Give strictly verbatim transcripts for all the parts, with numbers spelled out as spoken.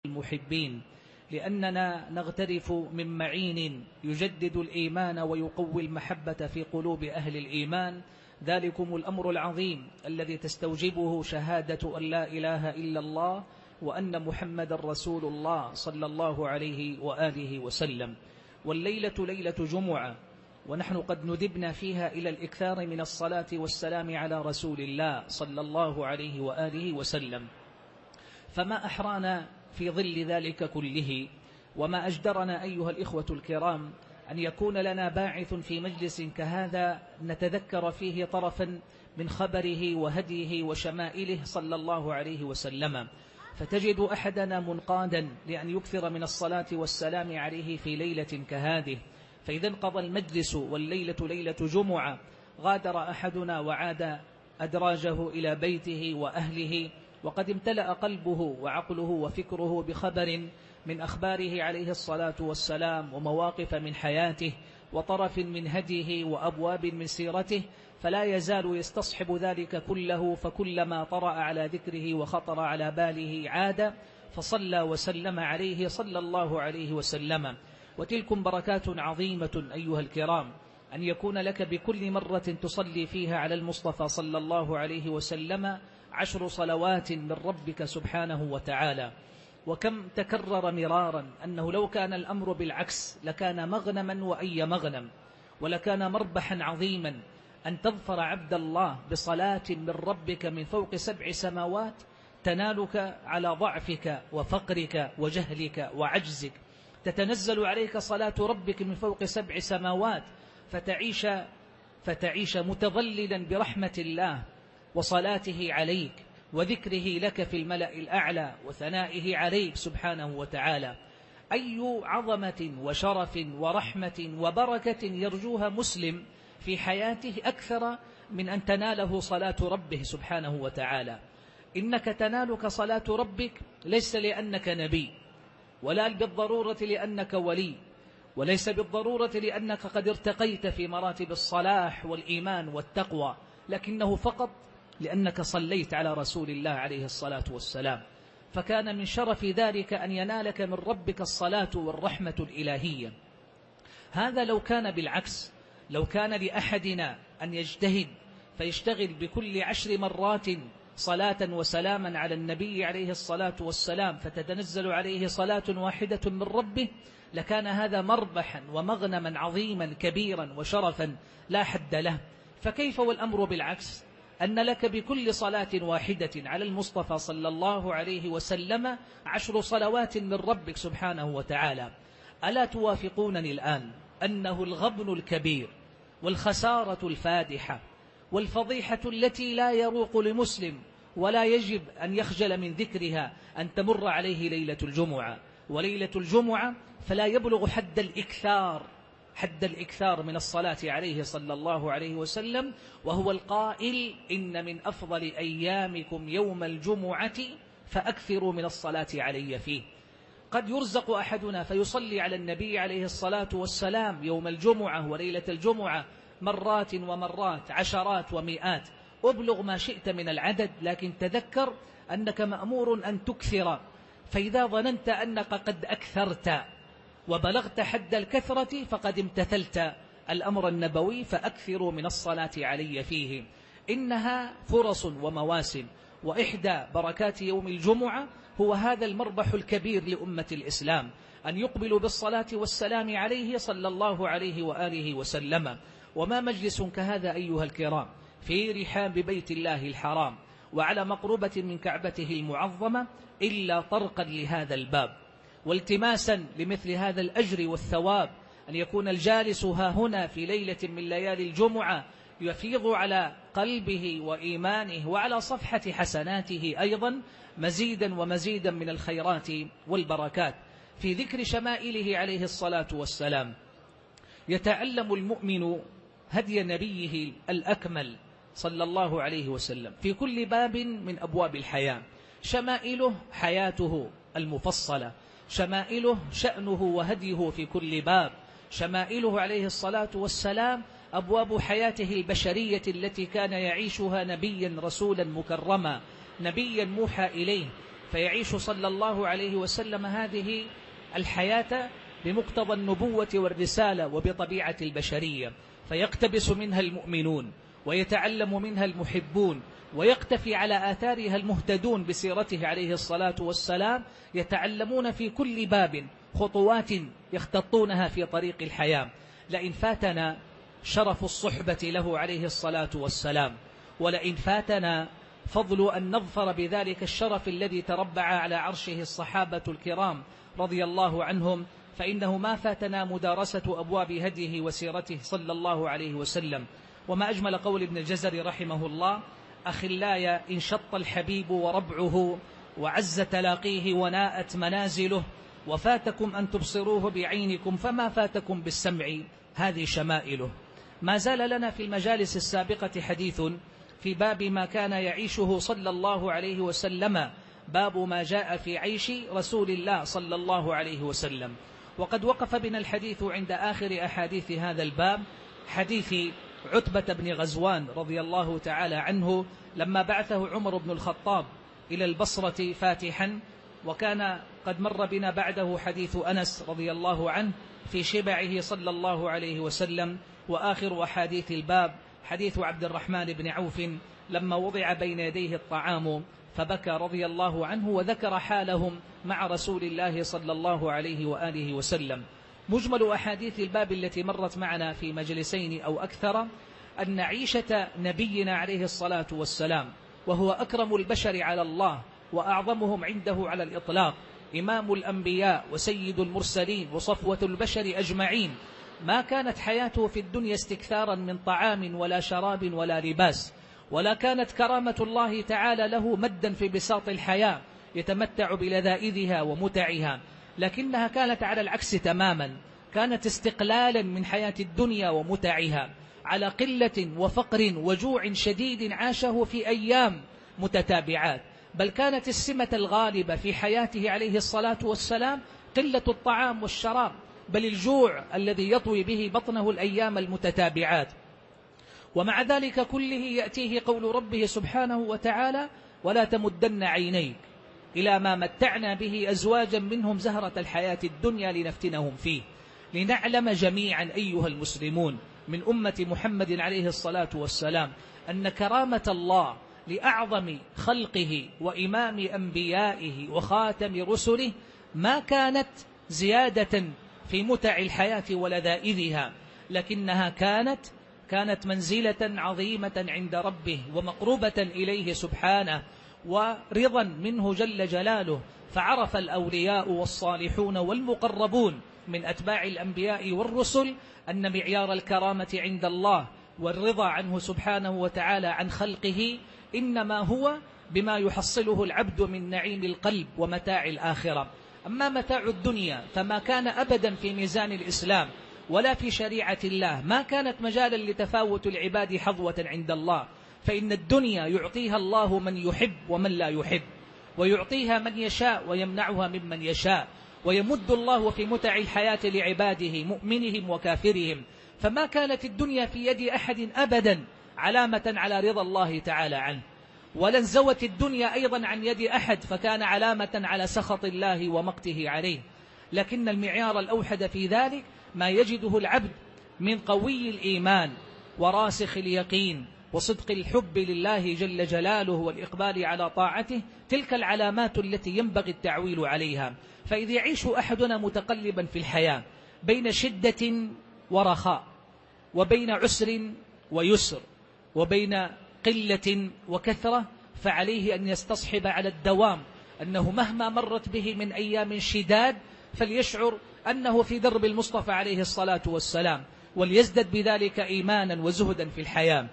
المحبين، لأننا نغترف من معين يجدد الإيمان ويقوي المحبة في قلوب أهل الإيمان. ذلكم الأمر العظيم الذي تستوجبه شهادة أن لا إله إلا الله وأن محمد رسول الله صلى الله عليه وآله وسلم. والليلة ليلة جمعة، ونحن قد ندبنا فيها إلى الإكثار من الصلاة والسلام على رسول الله صلى الله عليه وآله وسلم. فما أحرانا في ظل ذلك كله وما أجدرنا أيها الإخوة الكرام أن يكون لنا باعث في مجلس كهذا نتذكر فيه طرفا من خبره وهديه وشمائله صلى الله عليه وسلم، فتجد أحدنا منقادا لأن يكثر من الصلاة والسلام عليه في ليلة كهذه. فإذا انقضى المجلس والليلة ليلة جمعة غادر أحدنا وعاد أدراجه إلى بيته وأهله، وقد امتلأ قلبه وعقله وفكره بخبر من أخباره عليه الصلاة والسلام ومواقف من حياته وطرف من هديه وأبواب من سيرته، فلا يزال يستصحب ذلك كله، فكلما طرأ على ذكره وخطر على باله عاد فصلى وسلم عليه صلى الله عليه وسلم. وتلكم بركات عظيمة أيها الكرام أن يكون لك بكل مرة تصلي فيها على المصطفى صلى الله عليه وسلم عشر صلوات من ربك سبحانه وتعالى. وكم تكرر مرارا أنه لو كان الأمر بالعكس لكان مغنما وأي مغنم، ولكان مربحا عظيما أن تظفر عبد الله بصلاة من ربك من فوق سبع سماوات تنالك على ضعفك وفقرك وجهلك وعجزك، تتنزل عليك صلاة ربك من فوق سبع سماوات فتعيش, فتعيش متظللا برحمة الله وصلاته عليك وذكره لك في الملأ الأعلى وثنائه عليك سبحانه وتعالى. أي عظمة وشرف ورحمة وبركة يرجوها مسلم في حياته أكثر من أن تناله صلاة ربه سبحانه وتعالى. إنك تنالك صلاة ربك ليس لأنك نبي، ولا بالضرورة لأنك ولي، وليس بالضرورة لأنك قد ارتقيت في مراتب الصلاح والإيمان والتقوى، لكنه فقط لأنك صليت على رسول الله عليه الصلاة والسلام. فكان من شرف ذلك أن ينالك من ربك الصلاة والرحمة الإلهية. هذا لو كان بالعكس، لو كان لأحدنا أن يجتهد فيشتغل بكل عشر مرات صلاة وسلاما على النبي عليه الصلاة والسلام فتتنزل عليه صلاة واحدة من ربه، لكان هذا مربحا ومغنما عظيما كبيرا وشرفا لا حد له. فكيف والأمر بالعكس، أن لك بكل صلاة واحدة على المصطفى صلى الله عليه وسلم عشر صلوات من ربك سبحانه وتعالى. ألا توافقونني الآن أنه الغبن الكبير والخسارة الفادحة والفضيحة التي لا يروق لمسلم ولا يجب أن يخجل من ذكرها أن تمر عليه ليلة الجمعة؟ وليلة الجمعة فلا يبلغ حد الإكثار حد الإكثار من الصلاة عليه صلى الله عليه وسلم، وهو القائل إن من أفضل أيامكم يوم الجمعة فأكثروا من الصلاة علي فيه. قد يرزق أحدنا فيصلي على النبي عليه الصلاة والسلام يوم الجمعة وليلة الجمعة مرات ومرات عشرات ومئات، أبلغ ما شئت من العدد، لكن تذكر أنك مأمور أن تكثر. فإذا ظننت أنك قد أكثرت وبلغت حد الكثرة فقد امتثلت الأمر النبوي فأكثروا من الصلاة علي فيه. إنها فرص ومواسم، وإحدى بركات يوم الجمعة هو هذا المربح الكبير لأمة الإسلام، أن يقبلوا بالصلاة والسلام عليه صلى الله عليه وآله وسلم. وما مجلس كهذا أيها الكرام في رحاب بيت الله الحرام وعلى مقربة من كعبته المعظمة إلا طرقا لهذا الباب والتماسا لمثل هذا الأجر والثواب، أن يكون الجالس ها هنا في ليلة من ليالي الجمعة يفيض على قلبه وإيمانه وعلى صفحة حسناته أيضا مزيدا ومزيدا من الخيرات والبركات في ذكر شمائله عليه الصلاة والسلام. يتعلم المؤمن هدي نبيه الأكمل صلى الله عليه وسلم في كل باب من أبواب الحياة. شمائله حياته المفصلة، شمائله شأنه وهديه في كل باب، شمائله عليه الصلاة والسلام أبواب حياته البشرية التي كان يعيشها نبيا رسولا مكرما، نبيا موحى إليه، فيعيش صلى الله عليه وسلم هذه الحياة بمقتضى النبوة والرسالة وبطبيعة البشرية، فيقتبس منها المؤمنون ويتعلم منها المحبون ويقتفي على آثارها المهتدون بسيرته عليه الصلاة والسلام، يتعلمون في كل باب خطوات يختطونها في طريق الحياة. لئن فاتنا شرف الصحبة له عليه الصلاة والسلام، ولئن فاتنا فضل أن نظفر بذلك الشرف الذي تربع على عرشه الصحابة الكرام رضي الله عنهم، فإنه ما فاتنا مدارسة أبواب هديه وسيرته صلى الله عليه وسلم. وما أجمل قول ابن الجزري رحمه الله: أخلاي إن شط الحبيب وربعه، وعز تلاقيه وناءت منازله، وفاتكم أن تبصروه بعينكم فما فاتكم بالسمع، هذه شمائله. ما زال لنا في المجالس السابقة حديث في باب ما كان يعيشه صلى الله عليه وسلم، باب ما جاء في عيش رسول الله صلى الله عليه وسلم. وقد وقف بنا الحديث عند آخر أحاديث هذا الباب، حديث عتبة بن غزوان رضي الله تعالى عنه لما بعثه عمر بن الخطاب إلى البصرة فاتحا، وكان قد مر بنا بعده حديث أنس رضي الله عنه في شبعه صلى الله عليه وسلم. وآخر أحاديث الباب حديث عبد الرحمن بن عوف لما وضع بين يديه الطعام فبكى رضي الله عنه، وذكر حالهم مع رسول الله صلى الله عليه وآله وسلم. مجمل أحاديث الباب التي مرت معنا في مجلسين أو أكثر أن عيشة نبينا عليه الصلاة والسلام، وهو أكرم البشر على الله وأعظمهم عنده على الإطلاق، إمام الأنبياء وسيد المرسلين وصفوة البشر أجمعين، ما كانت حياته في الدنيا استكثارا من طعام ولا شراب ولا لباس، ولا كانت كرامة الله تعالى له مدا في بساط الحياة يتمتع بلذائذها ومتعها، لكنها كانت على العكس تماما، كانت استقلالا من حياة الدنيا ومتعها، على قلة وفقر وجوع شديد عاشه في أيام متتابعات، بل كانت السمة الغالبة في حياته عليه الصلاة والسلام قلة الطعام والشراب، بل الجوع الذي يطوي به بطنه الأيام المتتابعات. ومع ذلك كله يأتيه قول ربه سبحانه وتعالى: ولا تمدن عينيك إلى ما متعنا به أزواجا منهم زهرة الحياة الدنيا لنفتنهم فيه. لنعلم جميعا أيها المسلمون من أمة محمد عليه الصلاة والسلام أن كرامة الله لأعظم خلقه وإمام أنبيائه وخاتم رسله ما كانت زيادة في متع الحياة ولذائذها، لكنها كانت كانت منزلة عظيمة عند ربه ومقربة إليه سبحانه ورضا منه جل جلاله. فعرف الأولياء والصالحون والمقربون من أتباع الأنبياء والرسل أن معيار الكرامة عند الله والرضا عنه سبحانه وتعالى عن خلقه إنما هو بما يحصله العبد من نعيم القلب ومتاع الآخرة. أما متاع الدنيا فما كان أبدا في ميزان الإسلام ولا في شريعة الله، ما كانت مجالا لتفاوت العباد حظوة عند الله، فإن الدنيا يعطيها الله من يحب ومن لا يحب، ويعطيها من يشاء ويمنعها ممن يشاء، ويمد الله في متع الحياة لعباده مؤمنهم وكافرهم. فما كانت الدنيا في يد أحد أبدا علامة على رضا الله تعالى عنه، ولن زوت الدنيا أيضا عن يد أحد فكان علامة على سخط الله ومقته عليه. لكن المعيار الأوحد في ذلك ما يجده العبد من قوي الإيمان وراسخ اليقين وصدق الحب لله جل جلاله والإقبال على طاعته، تلك العلامات التي ينبغي التعويل عليها. فإذا يعيش أحدنا متقلبا في الحياة بين شدة ورخاء، وبين عسر ويسر، وبين قلة وكثرة، فعليه أن يستصحب على الدوام أنه مهما مرت به من أيام شداد فليشعر أنه في درب المصطفى عليه الصلاة والسلام، وليزدد بذلك إيمانا وزهدا في الحياة،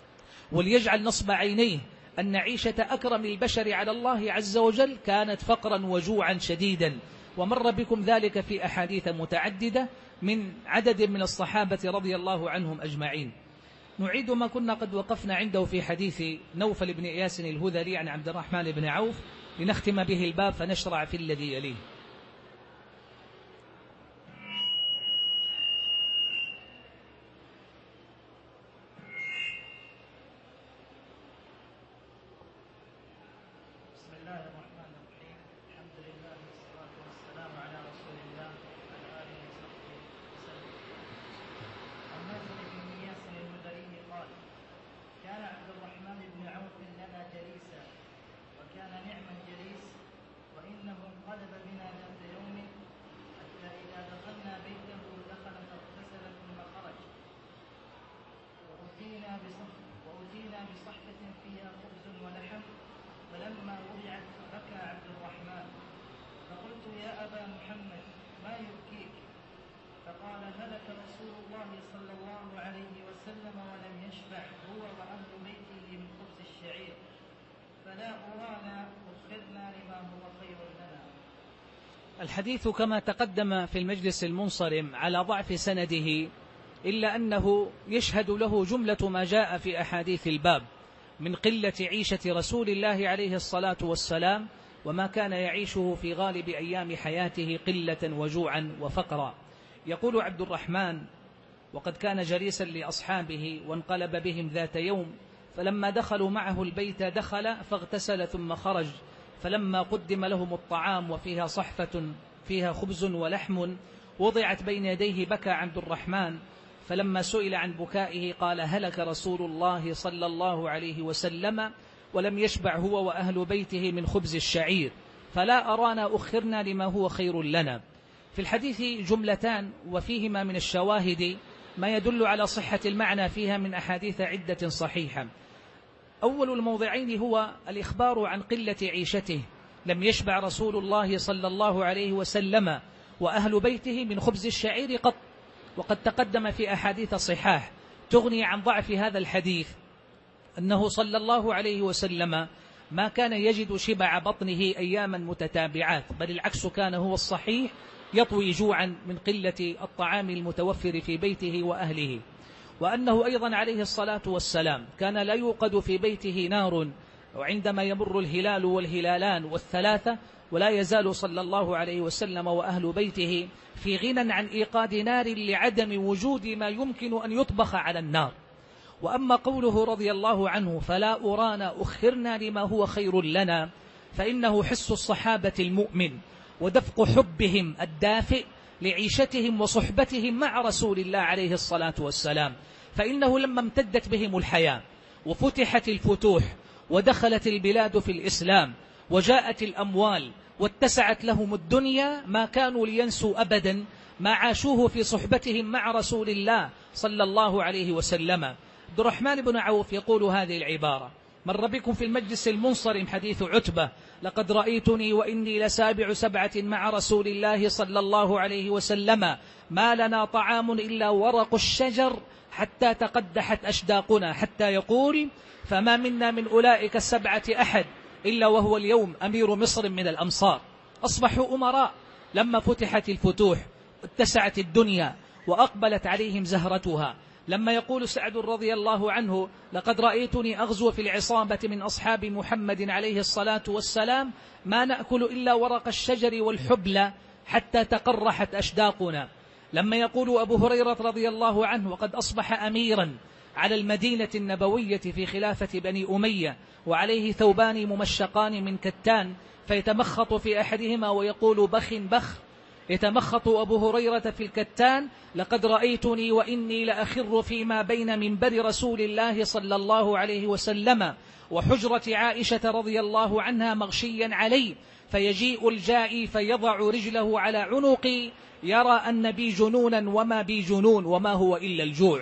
وليجعل نصب عينيه أن عيشة أكرم البشر على الله عز وجل كانت فقرا وجوعا شديدا. ومر بكم ذلك في أحاديث متعددة من عدد من الصحابة رضي الله عنهم أجمعين. نعيد ما كنا قد وقفنا عنده في حديث نوفل بن إياس الهذلي عن عبد الرحمن بن عوف لنختم به الباب فنشرع في الذي يليه. بسم الله الرحمن الرحيم. فقال هلك رسول الله صلى الله عليه وسلم ولم يشبع هو وأهل بيته من خبز الشعير فلا أرانا أخرنا لما هو خير لنا. الحديث كما تقدم في المجلس المنصرم على ضعف سنده، إلا أنه يشهد له جملة ما جاء في أحاديث الباب من قلة عيشة رسول الله عليه الصلاة والسلام، وما كان يعيشه في غالب أيام حياته قلة وجوعا وفقرا. يقول عبد الرحمن: وقد كان جليسا لأصحابه وانقلب بهم ذات يوم، فلما دخلوا معه البيت دخل فاغتسل ثم خرج، فلما قدم لهم الطعام وفيها صحفة فيها خبز ولحم وضعت بين يديه بكى عبد الرحمن، فلما سئل عن بكائه قال: هلك رسول الله صلى الله عليه وسلم ولم يشبع هو وأهل بيته من خبز الشعير فلا أرانا أخرنا لما هو خير لنا. في الحديث جملتان وفيهما من الشواهد ما يدل على صحة المعنى فيها من أحاديث عدة صحيحة. أول الموضعين هو الإخبار عن قلة عيشته، لم يشبع رسول الله صلى الله عليه وسلم وأهل بيته من خبز الشعير قط، وقد تقدم في أحاديث صحاح تغني عن ضعف هذا الحديث أنه صلى الله عليه وسلم ما كان يجد شبع بطنه أياما متتابعات، بل العكس كان هو الصحيح، يطوي جوعا من قلة الطعام المتوفر في بيته وأهله. وأنه أيضا عليه الصلاة والسلام كان لا يوقد في بيته نار وعندما يمر الهلال والهلالان والثلاثة، ولا يزال صلى الله عليه وسلم وأهل بيته في غنى عن إيقاد نار لعدم وجود ما يمكن أن يطبخ على النار. وأما قوله رضي الله عنه: فلا أرانا أخرنا لما هو خير لنا، فإنه حس الصحابة المؤمن ودفق حبهم الدافئ لعيشتهم وصحبتهم مع رسول الله عليه الصلاة والسلام. فإنه لما امتدت بهم الحياة وفتحت الفتوح ودخلت البلاد في الإسلام وجاءت الأموال واتسعت لهم الدنيا، ما كانوا لينسوا أبدا ما عاشوه في صحبتهم مع رسول الله صلى الله عليه وسلم. عبد الرحمن بن عوف يقول هذه العبارة: مر بكم في المجلس المنصرم حديث عتبة: لقد رأيتني وإني لسابع سبعة مع رسول الله صلى الله عليه وسلم، ما لنا طعام إلا ورق الشجر حتى تقدحت أشداقنا، حتى يقول: فما منا من أولئك السبعة أحد إلا وهو اليوم أمير مصر من الأمصار. أصبحوا أمراء لما فتحت الفتوح اتسعت الدنيا وأقبلت عليهم زهرتها. لما يقول سعد رضي الله عنه: لقد رأيتني أغزو في العصابة من أصحاب محمد عليه الصلاة والسلام، ما نأكل إلا ورق الشجر والحبل حتى تقرحت أشداقنا. لما يقول أبو هريرة رضي الله عنه: وقد أصبح أميرا على المدينة النبوية في خلافة بني أمية وعليه ثوبان ممشقان من كتان، فيتمخط في أحدهما ويقول: بخ بخ. يتمخط أبو هريرة في الكتان: لقد رأيتني وإني لأخر فيما بين منبر رسول الله صلى الله عليه وسلم وحجرة عائشة رضي الله عنها مغشيا علي، فيجيء الجائي فيضع رجله على عنقي يرى أن بي جنونا وما بي جنون وما هو إلا الجوع.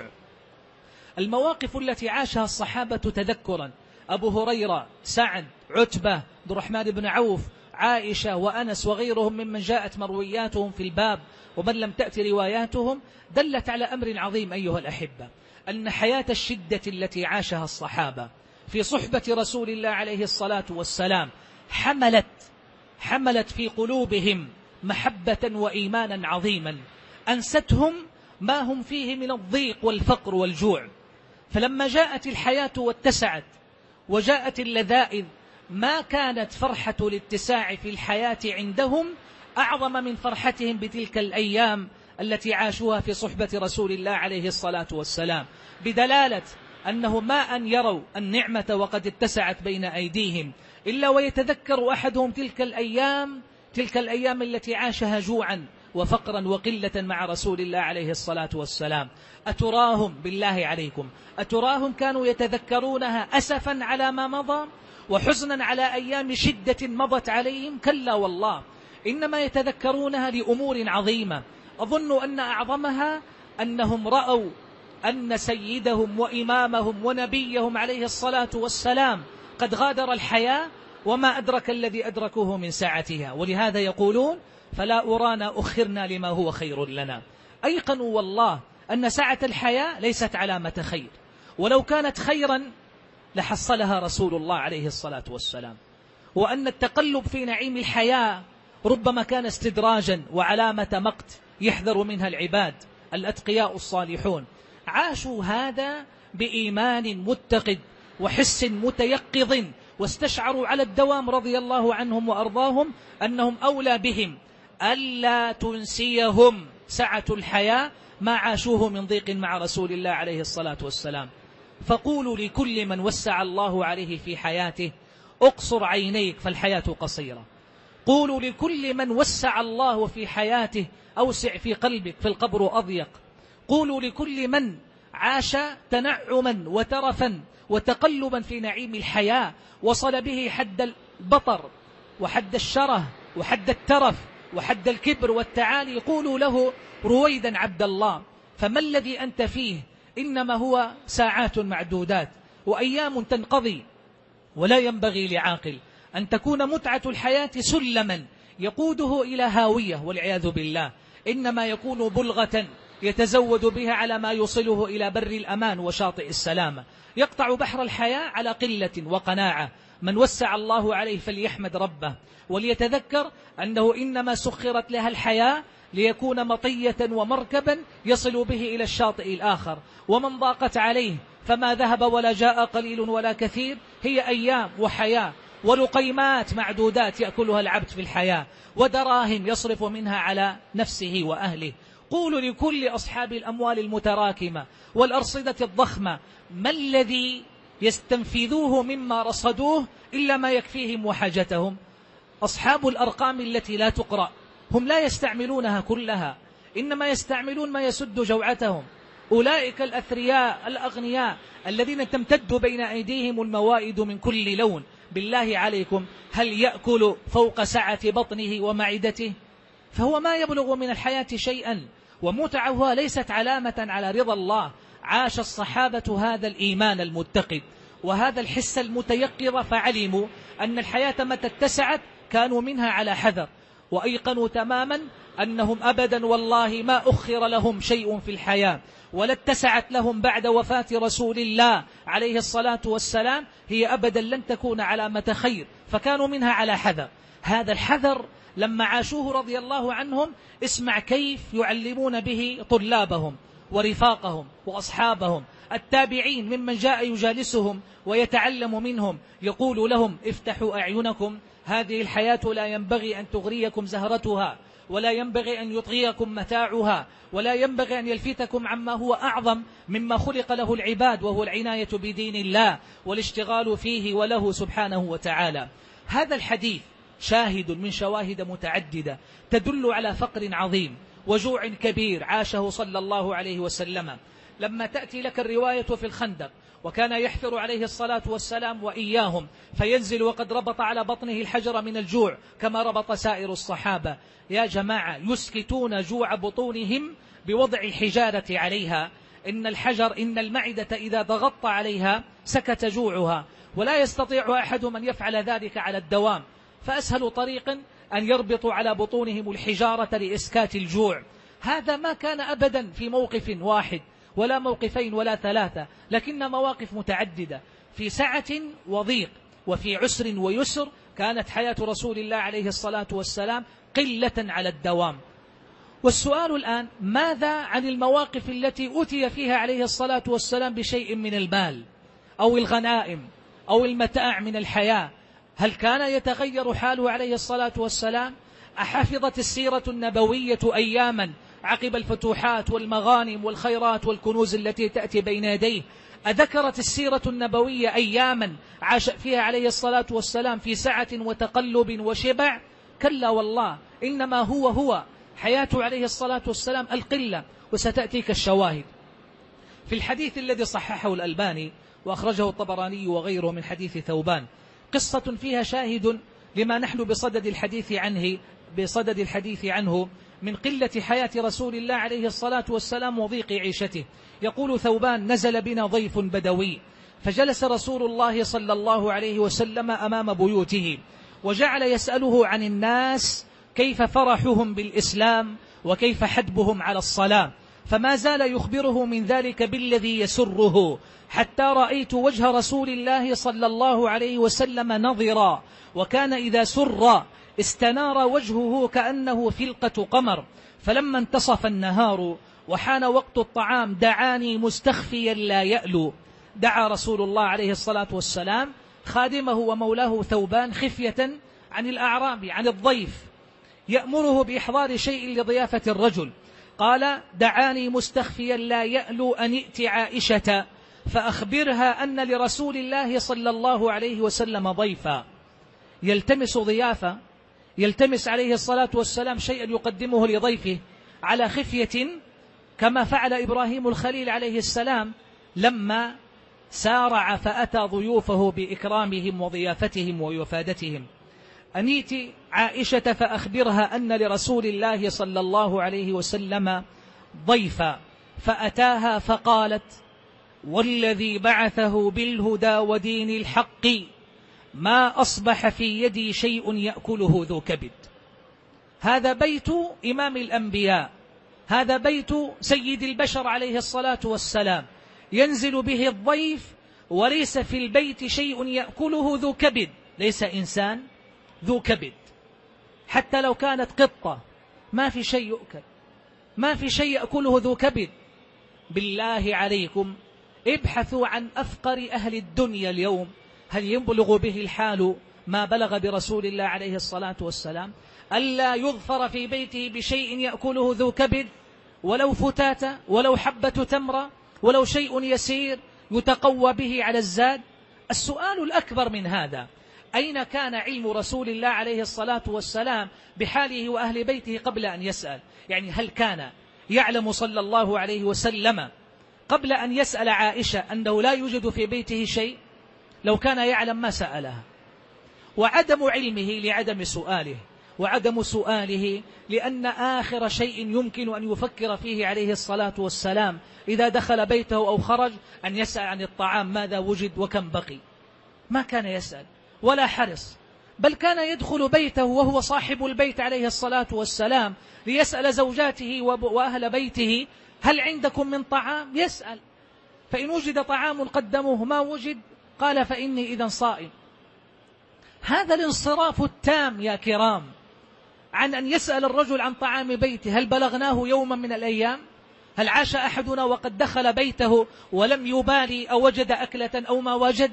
المواقف التي عاشها الصحابة تذكرا: أبو هريرة، سعد، عتبة، عبد الرحمن بن عوف، عائشة وأنس وغيرهم ممن جاءت مروياتهم في الباب ومن لم تأتي رواياتهم، دلت على أمر عظيم أيها الأحبة، أن حياة الشدة التي عاشها الصحابة في صحبة رسول الله عليه الصلاة والسلام حملت حملت في قلوبهم محبة وإيمانا عظيما أنستهم ما هم فيه من الضيق والفقر والجوع. فلما جاءت الحياة واتسعت وجاءت اللذائذ، ما كانت فرحة الاتساع في الحياة عندهم أعظم من فرحتهم بتلك الأيام التي عاشوها في صحبة رسول الله عليه الصلاة والسلام، بدلالة أنه ما أن يروا النعمة وقد اتسعت بين أيديهم إلا ويتذكر أحدهم تلك الأيام تلك الأيام التي عاشها جوعا وفقرا وقلة مع رسول الله عليه الصلاة والسلام. أتراهم بالله عليكم أتراهم كانوا يتذكرونها أسفا على ما مضى وحزنا على أيام شدة مضت عليهم؟ كلا والله، إنما يتذكرونها لأمور عظيمة. أظن أن أعظمها أنهم رأوا أن سيدهم وإمامهم ونبيهم عليه الصلاة والسلام قد غادر الحياة وما أدرك الذي أدركوه من ساعتها، ولهذا يقولون: فلا أرانا أخرنا لما هو خير لنا. أيقنوا والله أن سعة الحياة ليست علامة خير، ولو كانت خيرا لحصلها رسول الله عليه الصلاة والسلام، وأن التقلب في نعيم الحياة ربما كان استدراجا وعلامة مقت يحذر منها العباد الأتقياء الصالحون. عاشوا هذا بإيمان متقد وحس متيقظ، واستشعروا على الدوام رضي الله عنهم وأرضاهم أنهم أولى بهم ألا تنسيهم سعة الحياة ما عاشوه من ضيق مع رسول الله عليه الصلاة والسلام. فقولوا لكل من وسع الله عليه في حياته اقصر عينيك فالحياة قصيرة. قولوا لكل من وسع الله في حياته أوسع في قلبك فالقبر أضيق. قولوا لكل من عاش تنعما وترفا وتقلبا في نعيم الحياة وصل به حد البطر وحد الشره وحد الترف وحد الكبر والتعالي، قولوا له رويدا عبد الله، فما الذي أنت فيه؟ إنما هو ساعات معدودات وأيام تنقضي، ولا ينبغي لعاقل أن تكون متعة الحياة سلما يقوده إلى هاوية والعياذ بالله، إنما يكون بلغة يتزود بها على ما يوصله إلى بر الأمان وشاطئ السلامة. يقطع بحر الحياة على قلة وقناعة. من وسع الله عليه فليحمد ربه وليتذكر أنه إنما سخرت لها الحياة ليكون مطية ومركبا يصل به إلى الشاطئ الآخر. ومن ضاقت عليه فما ذهب ولا جاء قليل ولا كثير، هي أيام وحياة ولقيمات معدودات يأكلها العبد في الحياة، ودراهم يصرف منها على نفسه وأهله. قولوا لكل أصحاب الأموال المتراكمة والأرصدة الضخمة ما الذي يستنفذوه مما رصدوه إلا ما يكفيهم وحاجتهم. أصحاب الأرقام التي لا تقرأ هم لا يستعملونها كلها، إنما يستعملون ما يسد جوعتهم. أولئك الأثرياء الأغنياء الذين تمتد بين أيديهم الموائد من كل لون، بالله عليكم هل يأكل فوق سعة بطنه ومعدته؟ فهو ما يبلغ من الحياة شيئا، ومتعها ليست علامة على رضا الله. عاش الصحابة هذا الإيمان المتقد وهذا الحس المتيقظ، فعلموا أن الحياة متى اتسعت كانوا منها على حذر، وأيقنوا تماما أنهم أبدا والله ما أخر لهم شيء في الحياة ولا اتسعت لهم بعد وفاة رسول الله عليه الصلاة والسلام، هي أبدا لن تكون علامة خير، فكانوا منها على حذر. هذا الحذر لما عاشوه رضي الله عنهم اسمع كيف يعلمون به طلابهم ورفاقهم وأصحابهم التابعين ممن جاء يجالسهم ويتعلم منهم. يقول لهم افتحوا أعينكم، هذه الحياة لا ينبغي أن تغريكم زهرتها، ولا ينبغي أن يطغيكم متاعها، ولا ينبغي أن يلفتكم عما هو أعظم مما خلق له العباد، وهو العناية بدين الله والاشتغال فيه وله سبحانه وتعالى. هذا الحديث شاهد من شواهد متعددة تدل على فقر عظيم وجوع كبير عاشه صلى الله عليه وسلم. لما تأتي لك الرواية في الخندق وكان يحفر عليه الصلاة والسلام وإياهم فينزل وقد ربط على بطنه الحجر من الجوع كما ربط سائر الصحابة. يا جماعة يسكتون جوع بطونهم بوضع الحجارة عليها. إن الحجر إن المعدة إذا ضغطت عليها سكت جوعها، ولا يستطيع أحد من يفعل ذلك على الدوام، فأسهل طريق أن يربطوا على بطونهم الحجارة لإسكات الجوع. هذا ما كان أبدا في موقف واحد ولا موقفين ولا ثلاثة، لكن مواقف متعددة في سعة وضيق وفي عسر ويسر. كانت حياة رسول الله عليه الصلاة والسلام قلة على الدوام. والسؤال الآن ماذا عن المواقف التي أتي فيها عليه الصلاة والسلام بشيء من المال أو الغنائم أو المتاع من الحياة؟ هل كان يتغير حاله عليه الصلاة والسلام؟ أحفظت السيرة النبوية أياما عقب الفتوحات والمغانم والخيرات والكنوز التي تأتي بين يديه؟ أذكرت السيرة النبوية أياما عاش فيها عليه الصلاة والسلام في سعة وتقلب وشبع؟ كلا والله، إنما هو هو حياته عليه الصلاة والسلام القلة. وستأتيك الشواهد في الحديث الذي صححه الألباني وأخرجه الطبراني وغيره من حديث ثوبان، قصة فيها شاهد لما نحن بصدد الحديث عنه بصدد الحديث عنه من قلة حياة رسول الله عليه الصلاة والسلام وضيق عيشته. يقول ثوبان: نزل بنا ضيف بدوي فجلس رسول الله صلى الله عليه وسلم أمام بيوته وجعل يسأله عن الناس كيف فرحهم بالإسلام وكيف حدبهم على الصلاة. فما زال يخبره من ذلك بالذي يسره، حتى رأيت وجه رسول الله صلى الله عليه وسلم نظرا، وكان إذا سر استنار وجهه كأنه فلقة قمر. فلما انتصف النهار وحان وقت الطعام دعاني مستخفيا لا يألو. دعا رسول الله عليه الصلاة والسلام خادمه ومولاه ثوبان خفية عن الأعراب، عن الضيف، يأمره بإحضار شيء لضيافة الرجل. قال: دعاني مستخفيا لا يألو أن ائت عائشة فأخبرها أن لرسول الله صلى الله عليه وسلم ضيفا. يلتمس ضيافة، يلتمس عليه الصلاة والسلام شيئا يقدمه لضيفه على خفية، كما فعل إبراهيم الخليل عليه السلام لما سارع فأتى ضيوفه بإكرامهم وضيافتهم ووفادتهم. أنيت عائشة فأخبرها أن لرسول الله صلى الله عليه وسلم ضيفا. فأتاها فقالت: والذي بعثه بالهدى ودين الحق ما أصبح في يدي شيء يأكله ذو كبد. هذا بيت إمام الأنبياء، هذا بيت سيد البشر عليه الصلاة والسلام، ينزل به الضيف وليس في البيت شيء يأكله ذو كبد، ليس إنسان ذو كبد، حتى لو كانت قطة ما في شيء يؤكل، ما في شيء يأكله ذو كبد. بالله عليكم ابحثوا عن أفقر أهل الدنيا اليوم، هل يبلغ به الحال ما بلغ برسول الله عليه الصلاة والسلام؟ ألا يظفر في بيته بشيء يأكله ذو كبد، ولو فتاة، ولو حبة تمرة، ولو شيء يسير يتقوى به على الزاد. السؤال الأكبر من هذا: أين كان علم رسول الله عليه الصلاة والسلام بحاله وأهل بيته قبل أن يسأل؟ يعني هل كان يعلم صلى الله عليه وسلم قبل أن يسأل عائشة أنه لا يوجد في بيته شيء؟ لو كان يعلم ما سألها. وعدم علمه لعدم سؤاله، وعدم سؤاله لأن آخر شيء يمكن أن يفكر فيه عليه الصلاة والسلام إذا دخل بيته أو خرج أن يسأل عن الطعام ماذا وجد وكم بقي. ما كان يسأل ولا حرص، بل كان يدخل بيته وهو صاحب البيت عليه الصلاة والسلام ليسأل زوجاته وأهل بيته: هل عندكم من طعام؟ يسأل، فإن وجد طعام قدموه، ما وجد قال: فإني إذن صائم. هذا الانصراف التام يا كرام عن أن يسأل الرجل عن طعام بيته هل بلغناه يوما من الأيام؟ هل عاش أحدنا وقد دخل بيته ولم يبالي أو وجد أكلة أو ما وجد؟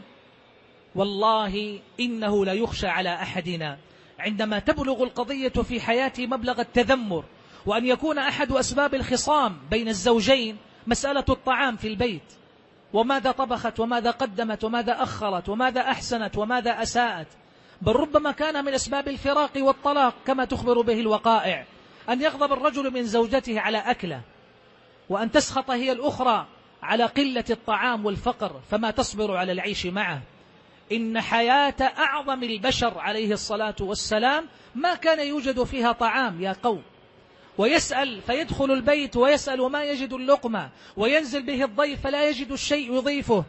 والله إنه لا يخشى على أحدنا عندما تبلغ القضية في حياته مبلغ التذمر، وأن يكون أحد أسباب الخصام بين الزوجين مسألة الطعام في البيت، وماذا طبخت وماذا قدمت وماذا أخرت وماذا أحسنت وماذا أساءت، بل ربما كان من أسباب الفراق والطلاق كما تخبر به الوقائع، أن يغضب الرجل من زوجته على أكله، وأن تسخط هي الأخرى على قلة الطعام والفقر فما تصبر على العيش معه. إن حياة أعظم البشر عليه الصلاة والسلام ما كان يوجد فيها طعام يا قوم، ويسأل فيدخل البيت ويسأل ما يجد اللقمة، وينزل به الضيف فلا يجد الشيء يضيفه.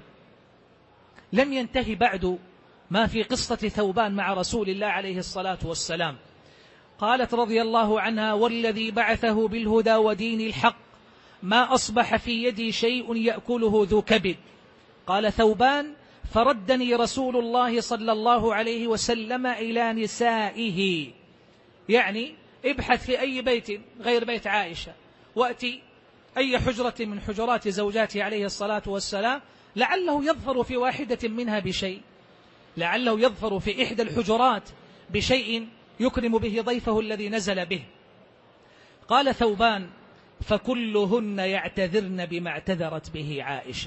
لم ينتهي بعد ما في قصة ثوبان مع رسول الله عليه الصلاة والسلام. قالت رضي الله عنها: والذي بعثه بالهدى ودين الحق ما أصبح في يدي شيء يأكله ذو كبد. قال ثوبان: فردني رسول الله صلى الله عليه وسلم إلى نسائه، يعني ابحث في أي بيت غير بيت عائشة، وأتي أي حجرة من حجرات زوجاته عليه الصلاة والسلام، لعله يظفر في واحدة منها بشيء، لعله يظفر في إحدى الحجرات بشيء يكرم به ضيفه الذي نزل به. قال ثوبان: فكلهن يعتذرن بما اعتذرت به عائشة.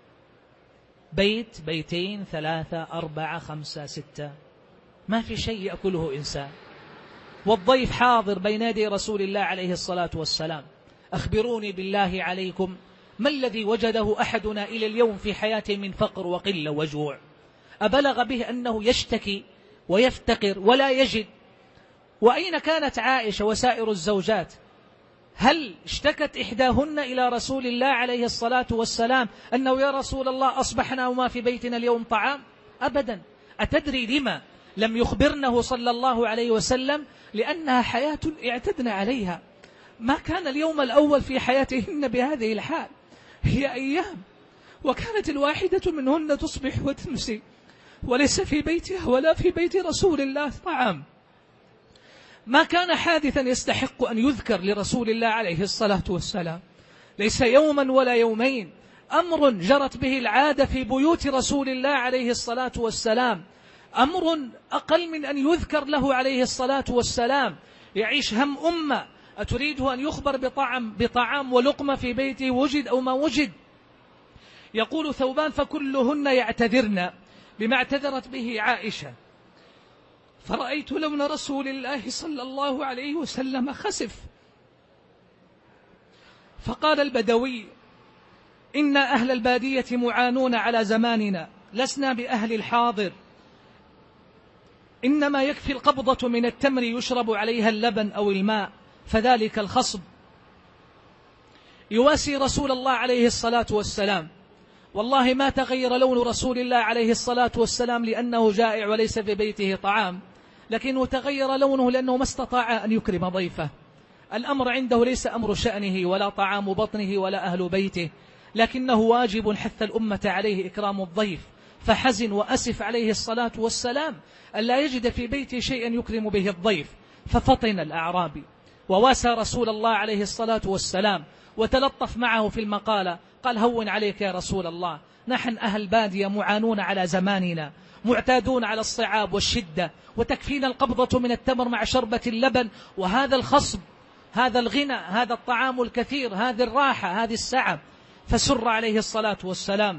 بيت، بيتين، ثلاثة، أربعة، خمسة، ستة، ما في شيء يأكله إنسان، والضيف حاضر بين يدي رسول الله عليه الصلاة والسلام. أخبروني بالله عليكم ما الذي وجده أحدنا إلى اليوم في حياته من فقر وقلة وجوع؟ أبلغ به أنه يشتكي ويفتقر ولا يجد؟ وأين كانت عائشة وسائر الزوجات؟ هل اشتكت إحداهن إلى رسول الله عليه الصلاة والسلام أنه يا رسول الله أصبحنا وما في بيتنا اليوم طعام؟ أبدا. أتدري لما لم يخبرنه صلى الله عليه وسلم؟ لأنها حياة اعتدنا عليها. ما كان اليوم الأول في حياتهن بهذه الحال، هي أيام، وكانت الواحدة منهن تصبح وتمسي وليس في بيتها ولا في بيت رسول الله طعام. ما كان حادثا يستحق أن يذكر لرسول الله عليه الصلاة والسلام، ليس يوما ولا يومين، أمر جرت به العادة في بيوت رسول الله عليه الصلاة والسلام، أمر أقل من أن يذكر له عليه الصلاة والسلام. يعيش هم أمة أتريده أن يخبر بطعام, بطعام ولقمة في بيته وجد أو ما وجد. يقول ثوبان: فكلهن يعتذرن بما اعتذرت به عائشة، فرأيت لون رسول الله صلى الله عليه وسلم خسف. فقال البدوي: إن أهل البادية معانون على زماننا، لسنا بأهل الحاضر، إنما يكفي القبضة من التمر يشرب عليها اللبن أو الماء، فذلك الخصب. يواسي رسول الله عليه الصلاة والسلام. والله ما تغير لون رسول الله عليه الصلاة والسلام لأنه جائع وليس في بيته طعام، لكنه تغير لونه لأنه ما استطاع أن يكرم ضيفه. الأمر عنده ليس أمر شأنه ولا طعام بطنه ولا أهل بيته، لكنه واجب حث الأمة عليه إكرام الضيف، فحزن وأسف عليه الصلاة والسلام ألا يجد في بيته شيئا يكرم به الضيف. ففطن الأعرابي وواسى رسول الله عليه الصلاة والسلام وتلطف معه في المقالة، قال: هون عليك يا رسول الله، نحن أهل بادية معانون على زماننا، معتادون على الصعاب والشدة، وتكفينا القبضة من التمر مع شربة اللبن، وهذا الخصب، هذا الغنى، هذا الطعام الكثير، هذه الراحة، هذه السعة. فسر عليه الصلاة والسلام.